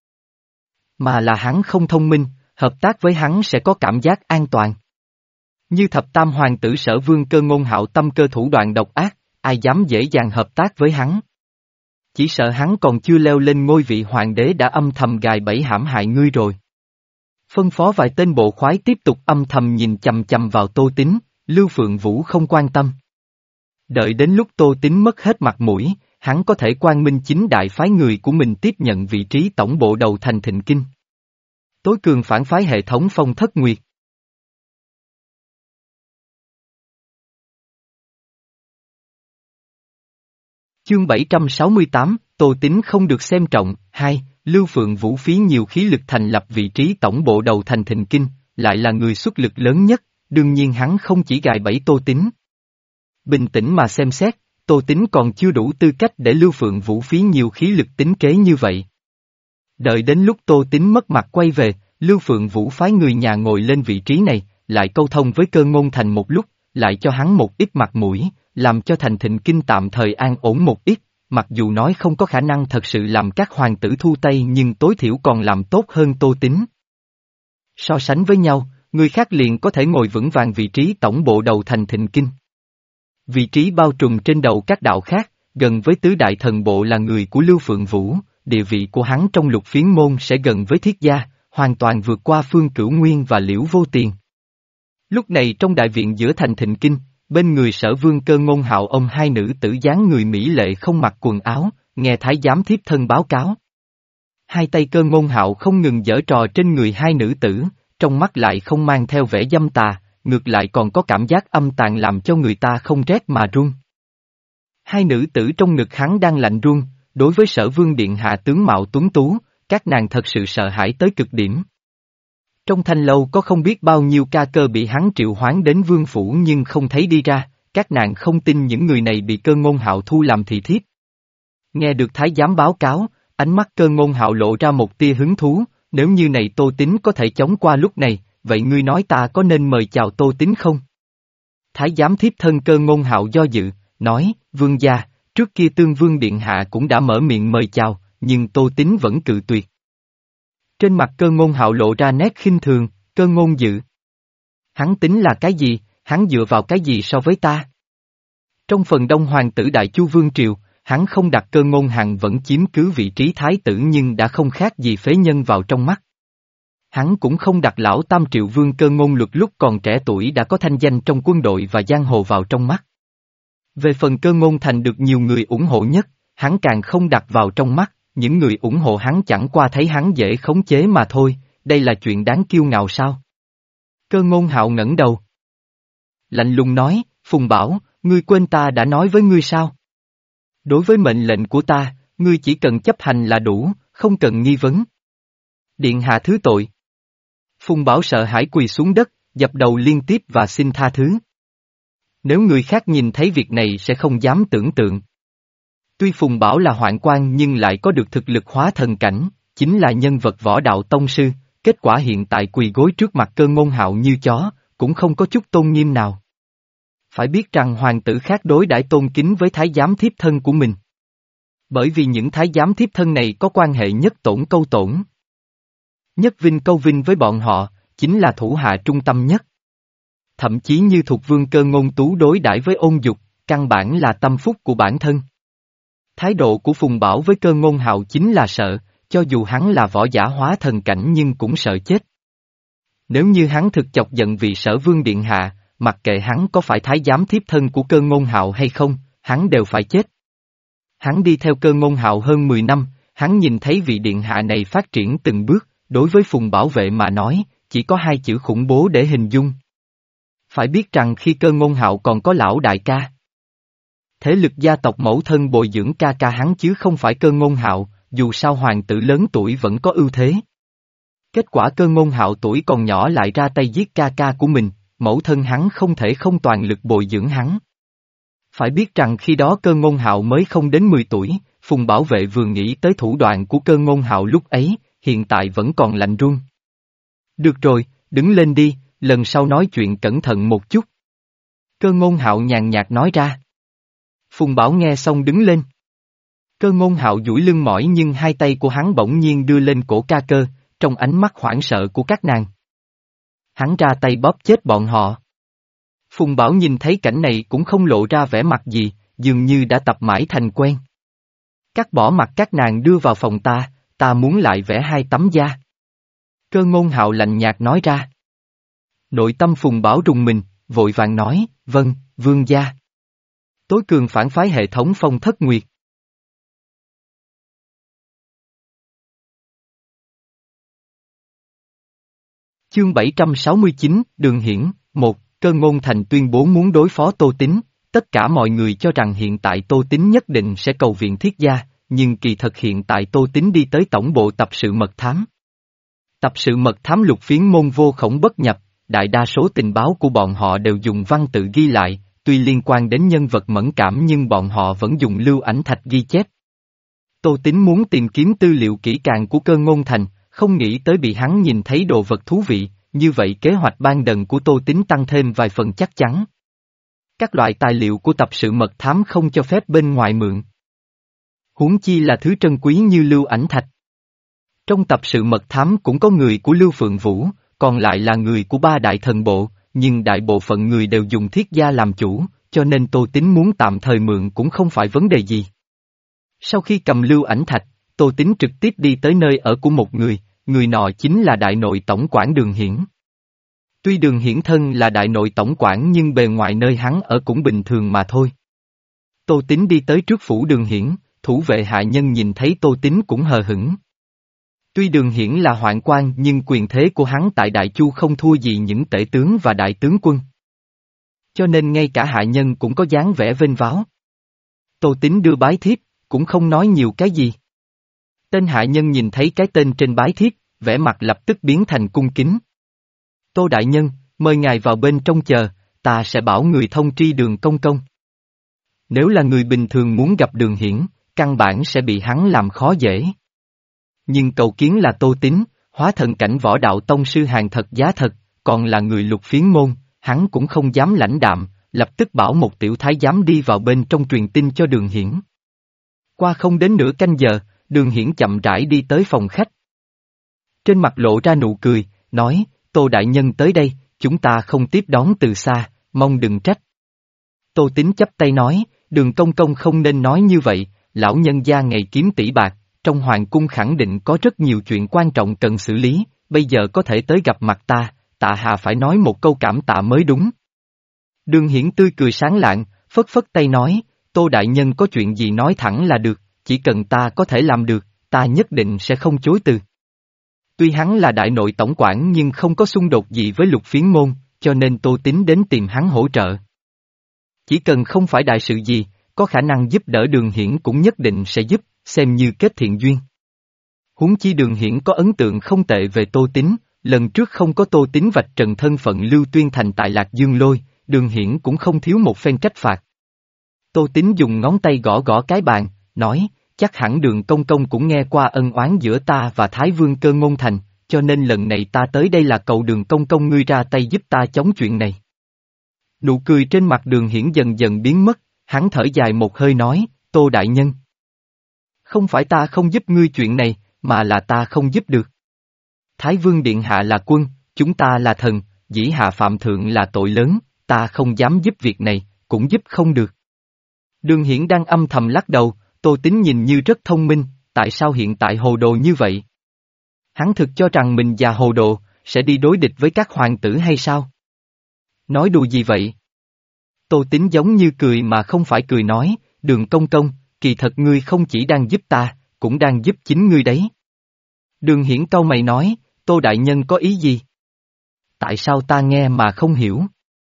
mà là hắn không thông minh, hợp tác với hắn sẽ có cảm giác an toàn. Như thập tam hoàng tử Sở Vương Cơ Ngôn Hạo tâm cơ thủ đoạn độc ác, ai dám dễ dàng hợp tác với hắn. Chỉ sợ hắn còn chưa leo lên ngôi vị hoàng đế đã âm thầm gài bẫy hãm hại ngươi rồi. Phân phó vài tên bộ khoái tiếp tục âm thầm nhìn chằm chằm vào Tô Tín, Lưu Phượng Vũ không quan tâm. Đợi đến lúc Tô Tín mất hết mặt mũi, hắn có thể quang minh chính đại phái người của mình tiếp nhận vị trí tổng bộ đầu thành Thịnh Kinh. Tối cường phản phái hệ thống Phong Thất Nguyệt. Chương bảy trăm sáu mươi tám, Tô Tín không được xem trọng. Hai, Lưu Phượng Vũ phí nhiều khí lực thành lập vị trí tổng bộ đầu thành Thịnh Kinh, lại là người xuất lực lớn nhất, đương nhiên hắn không chỉ gài bẫy Tô Tín. Bình tĩnh mà xem xét, Tô Tín còn chưa đủ tư cách để Lưu Phượng Vũ phí nhiều khí lực tính kế như vậy. Đợi đến lúc Tô Tín mất mặt quay về, Lưu Phượng Vũ phái người nhà ngồi lên vị trí này, lại câu thông với Cơ Ngôn Thành một lúc, lại cho hắn một ít mặt mũi, làm cho thành Thịnh Kinh tạm thời an ổn một ít, mặc dù nói không có khả năng thật sự làm các hoàng tử thu tay nhưng tối thiểu còn làm tốt hơn Tô Tín. So sánh với nhau, người khác liền có thể ngồi vững vàng vị trí tổng bộ đầu thành Thịnh Kinh. Vị trí bao trùm trên đầu các đạo khác, gần với tứ đại thần bộ là người của Lưu Phượng Vũ, địa vị của hắn trong Lục Phiến môn sẽ gần với Thiết gia, hoàn toàn vượt qua Phương Cửu Nguyên và Liễu Vô Tiền. Lúc này trong đại viện giữa thành Thịnh Kinh, bên người Sở Vương Cơ Ngôn Hạo ông hai nữ tử dáng người mỹ lệ không mặc quần áo, nghe thái giám thiếp thân báo cáo. Hai tay Cơ Ngôn Hạo không ngừng giở trò trên người hai nữ tử, trong mắt lại không mang theo vẻ dâm tà, ngược lại còn có cảm giác âm tàn làm cho người ta không rét mà run. Hai nữ tử trong ngực hắn đang lạnh run, đối với Sở Vương điện hạ tướng mạo tuấn tú, các nàng thật sự sợ hãi tới cực điểm. Trong thanh lâu có không biết bao nhiêu ca cơ bị hắn triệu hoán đến vương phủ nhưng không thấy đi ra, các nàng không tin những người này bị Cơ Ngôn Hạo thu làm thị thiếp. Nghe được thái giám báo cáo, ánh mắt Cơ Ngôn Hạo lộ ra một tia hứng thú, nếu như này Tô Tín có thể chống qua lúc này, vậy ngươi nói ta có nên mời chào Tô Tín không? Thái giám thiếp thân Cơ Ngôn Hạo do dự, nói, vương gia, trước kia Tương Vương Điện Hạ cũng đã mở miệng mời chào, nhưng Tô Tín vẫn cự tuyệt. Trên mặt Cơ Ngôn Hạo lộ ra nét khinh thường, Cơ Ngôn Dự. Hắn tính là cái gì, hắn dựa vào cái gì so với ta? Trong phần đông hoàng tử Đại Chu Vương Triều, hắn không đặt Cơ Ngôn Hằng vẫn chiếm cứ vị trí thái tử nhưng đã không khác gì phế nhân vào trong mắt. Hắn cũng không đặt lão Tam Triệu Vương Cơ Ngôn Luật lúc còn trẻ tuổi đã có thanh danh trong quân đội và giang hồ vào trong mắt. Về phần Cơ Ngôn Thành được nhiều người ủng hộ nhất, hắn càng không đặt vào trong mắt, những người ủng hộ hắn chẳng qua thấy hắn dễ khống chế mà thôi, đây là chuyện đáng kiêu ngạo sao? Cơ Ngôn Hạo ngẩng đầu. Lạnh lùng nói, Phùng Bảo, ngươi quên ta đã nói với ngươi sao? Đối với mệnh lệnh của ta, ngươi chỉ cần chấp hành là đủ, không cần nghi vấn. Điện hạ thứ tội. Phùng Bảo sợ hãi quỳ xuống đất, dập đầu liên tiếp và xin tha thứ. Nếu người khác nhìn thấy việc này sẽ không dám tưởng tượng. Tuy Phùng Bảo là hoạn quan nhưng lại có được thực lực hóa thần cảnh, chính là nhân vật võ đạo tông sư, kết quả hiện tại quỳ gối trước mặt Cơ Ngôn Hạo như chó, cũng không có chút tôn nghiêm nào. Phải biết rằng hoàng tử khác đối đãi tôn kính với thái giám thiếp thân của mình. Bởi vì những thái giám thiếp thân này có quan hệ nhất tổn câu tổn. Nhất vinh câu vinh với bọn họ, chính là thủ hạ trung tâm nhất. Thậm chí như thuộc vương Cơ Ngôn Tú đối đãi với Ôn Dục, căn bản là tâm phúc của bản thân. Thái độ của Phùng Bảo với Cơ Ngôn Hạo chính là sợ, cho dù hắn là võ giả hóa thần cảnh nhưng cũng sợ chết. Nếu như hắn thực chọc giận vị Sở Vương Điện Hạ, mặc kệ hắn có phải thái giám thiếp thân của Cơ Ngôn Hạo hay không, hắn đều phải chết. Hắn đi theo Cơ Ngôn Hạo hơn mười năm, hắn nhìn thấy vị điện hạ này phát triển từng bước, đối với Phùng Bảo Vệ mà nói, chỉ có hai chữ khủng bố để hình dung. Phải biết rằng khi Cơ Ngôn Hạo còn có lão đại ca. Thế lực gia tộc mẫu thân bồi dưỡng ca ca hắn chứ không phải Cơ Ngôn Hạo, dù sao hoàng tử lớn tuổi vẫn có ưu thế. Kết quả Cơ Ngôn Hạo tuổi còn nhỏ lại ra tay giết ca ca của mình, mẫu thân hắn không thể không toàn lực bồi dưỡng hắn. Phải biết rằng khi đó Cơ Ngôn Hạo mới không đến mười tuổi, Phùng Bảo Vệ vừa nghĩ tới thủ đoạn của Cơ Ngôn Hạo lúc ấy, hiện tại vẫn còn lạnh run. Được rồi, đứng lên đi, lần sau nói chuyện cẩn thận một chút. Cơ Ngôn Hạo nhàn nhạt nói ra. Phùng Bảo nghe xong đứng lên. Cơ Ngôn Hạo duỗi lưng mỏi nhưng hai tay của hắn bỗng nhiên đưa lên cổ ca cơ, trong ánh mắt hoảng sợ của các nàng. Hắn ra tay bóp chết bọn họ. Phùng Bảo nhìn thấy cảnh này cũng không lộ ra vẻ mặt gì, dường như đã tập mãi thành quen. Cắt bỏ mặt các nàng đưa vào phòng ta, ta muốn lại vẽ hai tấm da. Cơ Ngôn Hạo lạnh nhạt nói ra. Nội tâm Phùng Bảo rùng mình, vội vàng nói, vâng, vương gia. Tối cường phản phái hệ thống Phong Thất Nguyệt. Chương bảy trăm sáu mươi chín, Đường Hiển, một, Cơ Ngôn Thành tuyên bố muốn đối phó Tô Tín, tất cả mọi người cho rằng hiện tại Tô Tín nhất định sẽ cầu viện thiết gia, nhưng kỳ thật hiện tại Tô Tín đi tới tổng bộ tập sự mật thám. Tập sự mật thám lục phiến môn vô khổng bất nhập, đại đa số tình báo của bọn họ đều dùng văn tự ghi lại, tuy liên quan đến nhân vật mẫn cảm nhưng bọn họ vẫn dùng lưu ảnh thạch ghi chép. Tô Tín muốn tìm kiếm tư liệu kỹ càng của Cơ Ngôn Thành, không nghĩ tới bị hắn nhìn thấy đồ vật thú vị, như vậy kế hoạch ban đần của Tô Tín tăng thêm vài phần chắc chắn. Các loại tài liệu của tập sự mật thám không cho phép bên ngoài mượn. Huống chi là thứ trân quý như lưu ảnh thạch. Trong tập sự mật thám cũng có người của Lưu Phượng Vũ, còn lại là người của ba đại thần bộ, nhưng đại bộ phận người đều dùng thiết gia làm chủ, cho nên Tô Tín muốn tạm thời mượn cũng không phải vấn đề gì. Sau khi cầm lưu ảnh thạch, Tô Tín trực tiếp đi tới nơi ở của một người, người nọ chính là đại nội tổng quản Đường Hiển. Tuy Đường Hiển thân là đại nội tổng quản nhưng bề ngoài nơi hắn ở cũng bình thường mà thôi. Tô Tín đi tới trước phủ Đường Hiển, thủ vệ hạ nhân nhìn thấy Tô Tín cũng hờ hững. Tuy Đường Hiển là hoạn quan nhưng quyền thế của hắn tại Đại Chu không thua gì những tể tướng và đại tướng quân. Cho nên ngay cả hạ nhân cũng có dáng vẻ vênh váo. Tô Tín đưa bái thiếp, cũng không nói nhiều cái gì. Tên hạ nhân nhìn thấy cái tên trên bái thiếp, vẻ mặt lập tức biến thành cung kính. Tô đại nhân, mời ngài vào bên trong chờ, ta sẽ bảo người thông tri Đường Công Công. Nếu là người bình thường muốn gặp Đường Hiển, căn bản sẽ bị hắn làm khó dễ. Nhưng cầu kiến là Tô Tín, hóa thần cảnh võ đạo tông sư hàng thật giá thật, còn là người Lục Phiến môn, hắn cũng không dám lãnh đạm, lập tức bảo một tiểu thái giám đi vào bên trong truyền tin cho Đường Hiển. Qua không đến nửa canh giờ, Đường Hiển chậm rãi đi tới phòng khách. Trên mặt lộ ra nụ cười, nói, Tô đại nhân tới đây, chúng ta không tiếp đón từ xa, mong đừng trách. Tô Tín chắp tay nói, Đường Công Công không nên nói như vậy, lão nhân gia ngày kiếm tỷ bạc, trong hoàng cung khẳng định có rất nhiều chuyện quan trọng cần xử lý, bây giờ có thể tới gặp mặt ta, tạ hà phải nói một câu cảm tạ mới đúng. Đường Hiển tươi cười sáng lạng, phất phất tay nói, Tô đại nhân có chuyện gì nói thẳng là được, chỉ cần ta có thể làm được, ta nhất định sẽ không chối từ. Tuy hắn là đại nội tổng quản nhưng không có xung đột gì với Lục Phiến môn, cho nên Tô Tín đến tìm hắn hỗ trợ. Chỉ cần không phải đại sự gì, có khả năng giúp đỡ Đường Hiển cũng nhất định sẽ giúp, xem như kết thiện duyên. Huống chi Đường Hiển có ấn tượng không tệ về Tô Tín, lần trước không có Tô Tín vạch trần thân phận Lưu Tuyên Thành tại Lạc Dương Lôi, Đường Hiển cũng không thiếu một phen trách phạt. Tô Tín dùng ngón tay gõ gõ cái bàn, nói, chắc hẳn Đường Công Công cũng nghe qua ân oán giữa ta và Thái Vương Cơ Ngôn Thành, cho nên lần này ta tới đây là cầu Đường Công Công ngươi ra tay giúp ta chống chuyện này. Nụ cười trên mặt Đường Hiển dần dần biến mất, hắn thở dài một hơi nói, Tô đại nhân. Không phải ta không giúp ngươi chuyện này, mà là ta không giúp được. Thái Vương Điện Hạ là quân, chúng ta là thần, dĩ hạ phạm thượng là tội lớn, ta không dám giúp việc này, cũng giúp không được. Đường Hiển đang âm thầm lắc đầu, Tô Tín nhìn như rất thông minh, tại sao hiện tại hồ đồ như vậy? Hắn thực cho rằng mình già hồ đồ, sẽ đi đối địch với các hoàng tử hay sao? Nói đùa gì vậy? Tô Tín giống như cười mà không phải cười nói, Đường Công Công, kỳ thật ngươi không chỉ đang giúp ta, cũng đang giúp chính ngươi đấy. Đường Hiển cau mày nói, Tô đại nhân có ý gì? Tại sao ta nghe mà không hiểu?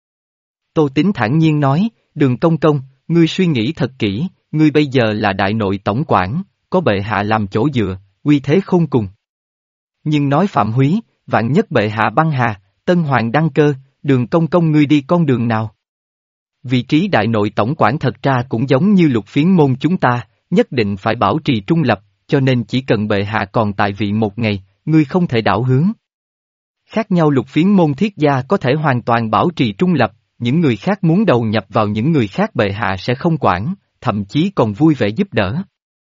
Tô Tín thản nhiên nói, Đường Công Công, ngươi suy nghĩ thật kỹ, ngươi bây giờ là đại nội tổng quản, có bệ hạ làm chỗ dựa, uy thế khôn cùng. Nhưng nói phạm húy, vạn nhất bệ hạ băng hà, tân hoàng đăng cơ, Đường Công Công ngươi đi con đường nào? Vị trí đại nội tổng quản thật ra cũng giống như Lục Phiến môn chúng ta, nhất định phải bảo trì trung lập, cho nên chỉ cần bệ hạ còn tại vị một ngày, ngươi không thể đảo hướng. Khác nhau Lục Phiến môn thiết gia có thể hoàn toàn bảo trì trung lập, những người khác muốn đầu nhập vào những người khác bệ hạ sẽ không quản, thậm chí còn vui vẻ giúp đỡ.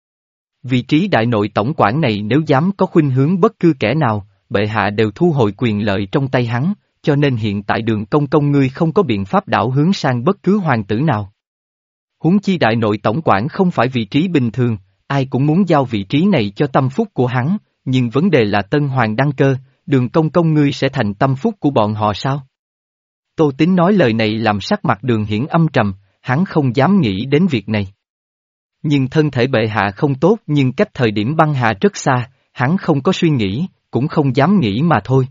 Vị trí đại nội tổng quản này nếu dám có khuynh hướng bất cứ kẻ nào, bệ hạ đều thu hồi quyền lợi trong tay hắn, cho nên hiện tại Đường Công Công ngươi không có biện pháp đảo hướng sang bất cứ hoàng tử nào. Huống chi đại nội tổng quản không phải vị trí bình thường, ai cũng muốn giao vị trí này cho tâm phúc của hắn, nhưng vấn đề là tân hoàng đăng cơ, Đường Công Công ngươi sẽ thành tâm phúc của bọn họ sao? Tô Tín nói lời này làm sắc mặt Đường Hiển âm trầm, hắn không dám nghĩ đến việc này. Nhưng thân thể bệ hạ không tốt nhưng cách thời điểm băng hà rất xa, hắn không có suy nghĩ, cũng không dám nghĩ mà thôi.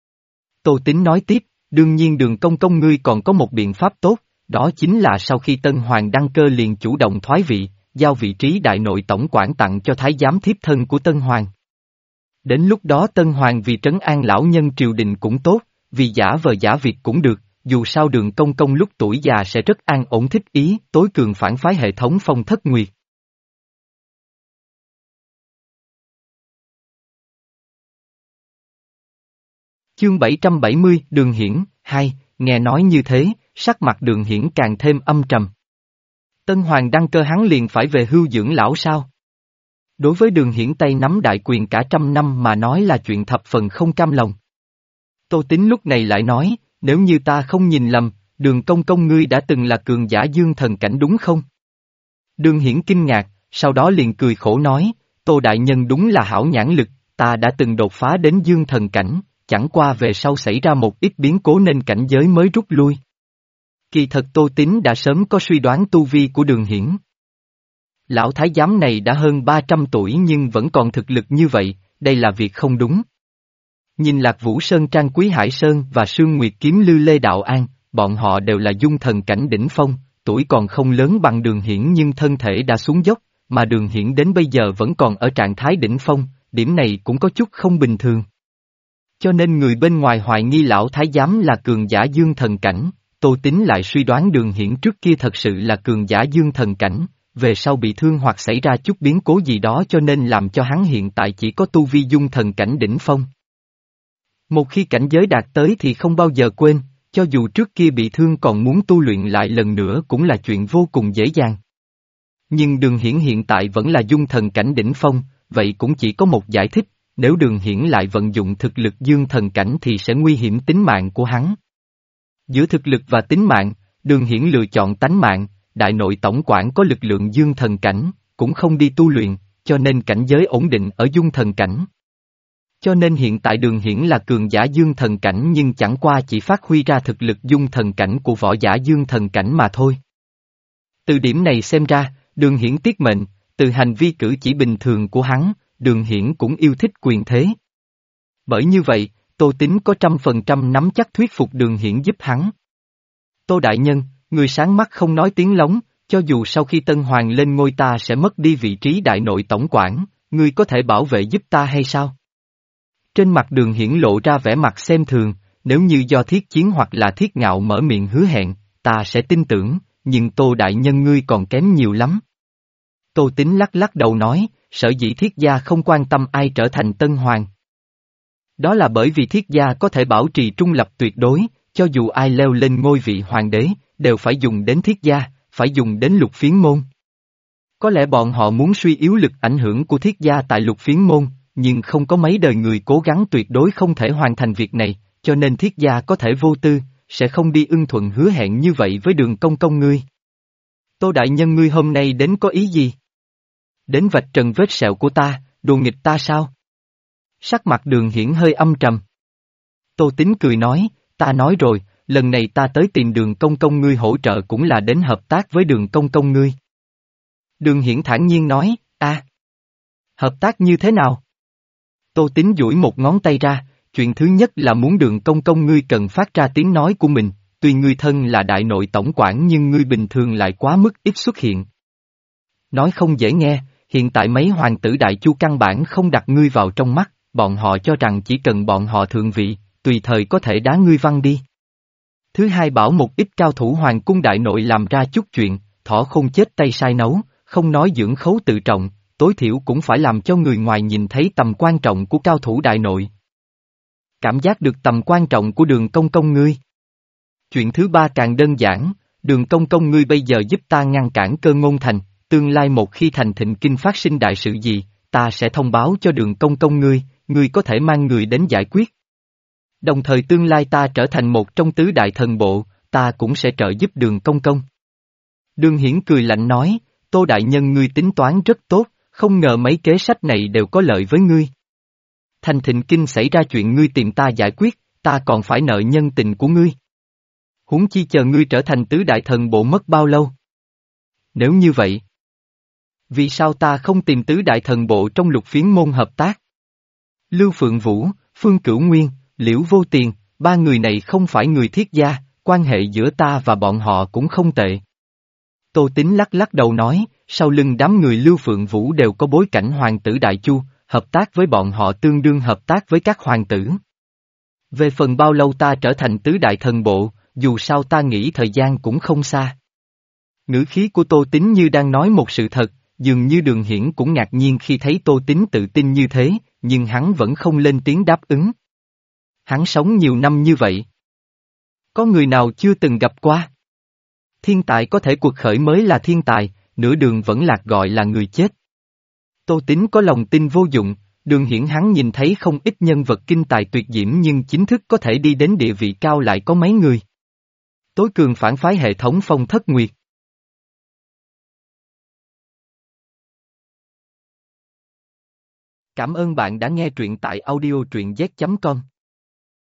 Tô Tín nói tiếp, đương nhiên Đường Công Công ngươi còn có một biện pháp tốt, đó chính là sau khi Tân Hoàng đăng cơ liền chủ động thoái vị, giao vị trí đại nội tổng quản tặng cho thái giám thiếp thân của Tân Hoàng. Đến lúc đó Tân Hoàng vì trấn an lão nhân triều đình cũng tốt, vì giả vờ giả việc cũng được, dù sao Đường Công Công lúc tuổi già sẽ rất an ổn thích ý, tối cường phản phái hệ thống Phong Thất Nguyệt. Chương bảy trăm bảy mươi, Đường Hiển, hai, nghe nói như thế, sắc mặt Đường Hiển càng thêm âm trầm. Tân Hoàng đăng cơ hắn liền phải về hưu dưỡng lão sao? Đối với Đường Hiển tay nắm đại quyền cả trăm năm mà nói là chuyện thập phần không cam lòng. Tô Tín lúc này lại nói, nếu như ta không nhìn lầm, Đường Công Công ngươi đã từng là cường giả dương thần cảnh đúng không? Đường Hiển kinh ngạc, sau đó liền cười khổ nói, Tô đại nhân đúng là hảo nhãn lực, ta đã từng đột phá đến dương thần cảnh, chẳng qua về sau xảy ra một ít biến cố nên cảnh giới mới rút lui. Kỳ thật Tô Tín đã sớm có suy đoán tu vi của Đường Hiển. Lão thái giám này đã hơn ba trăm tuổi nhưng vẫn còn thực lực như vậy, đây là việc không đúng. Nhìn Lạc Vũ Sơn Trang Quý Hải Sơn và Sương Nguyệt Kiếm Lư Lê Đạo An, bọn họ đều là dung thần cảnh đỉnh phong, tuổi còn không lớn bằng Đường Hiển nhưng thân thể đã xuống dốc, mà Đường Hiển đến bây giờ vẫn còn ở trạng thái đỉnh phong, điểm này cũng có chút không bình thường. Cho nên người bên ngoài hoài nghi lão thái giám là cường giả dương thần cảnh, Tô Tín lại suy đoán Đường Hiển trước kia thật sự là cường giả dương thần cảnh, về sau bị thương hoặc xảy ra chút biến cố gì đó cho nên làm cho hắn hiện tại chỉ có tu vi dung thần cảnh đỉnh phong. Một khi cảnh giới đạt tới thì không bao giờ quên, cho dù trước kia bị thương còn muốn tu luyện lại lần nữa cũng là chuyện vô cùng dễ dàng. Nhưng Đường Hiển hiện tại vẫn là dung thần cảnh đỉnh phong, vậy cũng chỉ có một giải thích, nếu Đường Hiển lại vận dụng thực lực dương thần cảnh thì sẽ nguy hiểm tính mạng của hắn. Giữa thực lực và tính mạng, Đường Hiển lựa chọn tánh mạng, đại nội tổng quản có lực lượng dương thần cảnh, cũng không đi tu luyện, cho nên cảnh giới ổn định ở dung thần cảnh. Cho nên hiện tại Đường Hiển là cường giả dương thần cảnh nhưng chẳng qua chỉ phát huy ra thực lực dung thần cảnh của võ giả dương thần cảnh mà thôi. Từ điểm này xem ra, Đường Hiển tiết mệnh, từ hành vi cử chỉ bình thường của hắn, Đường Hiển cũng yêu thích quyền thế. Bởi như vậy, Tô Tín có trăm phần trăm nắm chắc thuyết phục Đường Hiển giúp hắn. Tô Đại Nhân, người sáng mắt không nói tiếng lóng, cho dù sau khi Tân Hoàng lên ngôi ta sẽ mất đi vị trí đại nội tổng quản, ngươi có thể bảo vệ giúp ta hay sao? Trên mặt Đường Hiển lộ ra vẻ mặt xem thường, nếu như do Thiết Chiến hoặc là Thiết Ngạo mở miệng hứa hẹn, ta sẽ tin tưởng, nhưng Tô Đại Nhân ngươi còn kém nhiều lắm. Tô Tín lắc lắc đầu nói, sở dĩ Thiết gia không quan tâm ai trở thành Tân Hoàng. Đó là bởi vì Thiết gia có thể bảo trì trung lập tuyệt đối, cho dù ai leo lên ngôi vị hoàng đế, đều phải dùng đến Thiết gia, phải dùng đến Lục Phiến Môn. Có lẽ bọn họ muốn suy yếu lực ảnh hưởng của Thiết gia tại Lục Phiến Môn, nhưng không có mấy đời người cố gắng tuyệt đối không thể hoàn thành việc này, cho nên Thiết gia có thể vô tư, sẽ không đi ưng thuận hứa hẹn như vậy với Đường công công ngươi. Tô Đại Nhân ngươi hôm nay đến có ý gì? Đến vạch trần vết sẹo của ta, đùa nghịch ta sao? Sắc mặt Đường Hiển hơi âm trầm. Tô Tín cười nói, ta nói rồi, lần này ta tới tìm Đường công công ngươi hỗ trợ cũng là đến hợp tác với Đường công công ngươi. Đường Hiển thản nhiên nói, a, hợp tác như thế nào? Tô Tín duỗi một ngón tay ra, chuyện thứ nhất là muốn Đường công công ngươi cần phát ra tiếng nói của mình, tuy ngươi thân là đại nội tổng quản nhưng ngươi bình thường lại quá mức ít xuất hiện. Nói không dễ nghe, hiện tại mấy hoàng tử đại chu căn bản không đặt ngươi vào trong mắt, bọn họ cho rằng chỉ cần bọn họ thượng vị, tùy thời có thể đá ngươi văng đi. Thứ hai bảo một ít cao thủ hoàng cung đại nội làm ra chút chuyện, thỏ không chết tay sai nấu, không nói dưỡng khấu tự trọng, tối thiểu cũng phải làm cho người ngoài nhìn thấy tầm quan trọng của cao thủ đại nội. Cảm giác được tầm quan trọng của Đường công công ngươi. Chuyện thứ ba càng đơn giản, Đường công công ngươi bây giờ giúp ta ngăn cản Cơ Ngôn Thành, tương lai một khi thành Thịnh Kinh phát sinh đại sự gì, ta sẽ thông báo cho Đường công công ngươi, ngươi có thể mang người đến giải quyết. Đồng thời tương lai ta trở thành một trong tứ đại thần bộ, ta cũng sẽ trợ giúp Đường công công. Đường Hiển cười lạnh nói, Tô Đại Nhân ngươi tính toán rất tốt, không ngờ mấy kế sách này đều có lợi với ngươi. Thành Thịnh Kinh xảy ra chuyện ngươi tìm ta giải quyết, ta còn phải nợ nhân tình của ngươi. Huống chi chờ ngươi trở thành tứ đại thần bộ mất bao lâu? Nếu như vậy, vì sao ta không tìm tứ đại thần bộ trong Lục Phiến Môn hợp tác? Lưu Phượng Vũ, Phương Cửu Nguyên, Liễu Vô Tiền, ba người này không phải người Thiết gia, quan hệ giữa ta và bọn họ cũng không tệ. Tô Tín lắc lắc đầu nói, sau lưng đám người Lưu Phượng Vũ đều có bối cảnh hoàng tử Đại Chu, hợp tác với bọn họ tương đương hợp tác với các hoàng tử. Về phần bao lâu ta trở thành tứ đại thần bộ, dù sao ta nghĩ thời gian cũng không xa. Ngữ khí của Tô Tín như đang nói một sự thật, dường như Đường Hiển cũng ngạc nhiên khi thấy Tô Tín tự tin như thế, nhưng hắn vẫn không lên tiếng đáp ứng. Hắn sống nhiều năm như vậy. Có người nào chưa từng gặp qua? Thiên tài có thể cuộc khởi mới là thiên tài, nửa đường vẫn lạc gọi là người chết. Tô Tín có lòng tin vô dụng, Đường Hiển hắn nhìn thấy không ít nhân vật kinh tài tuyệt diễm nhưng chính thức có thể đi đến địa vị cao lại có mấy người. Tối cường phản phái hệ thống Phong Thất Nguyệt. Cảm ơn bạn đã nghe truyện tại audio truyện z chấm com.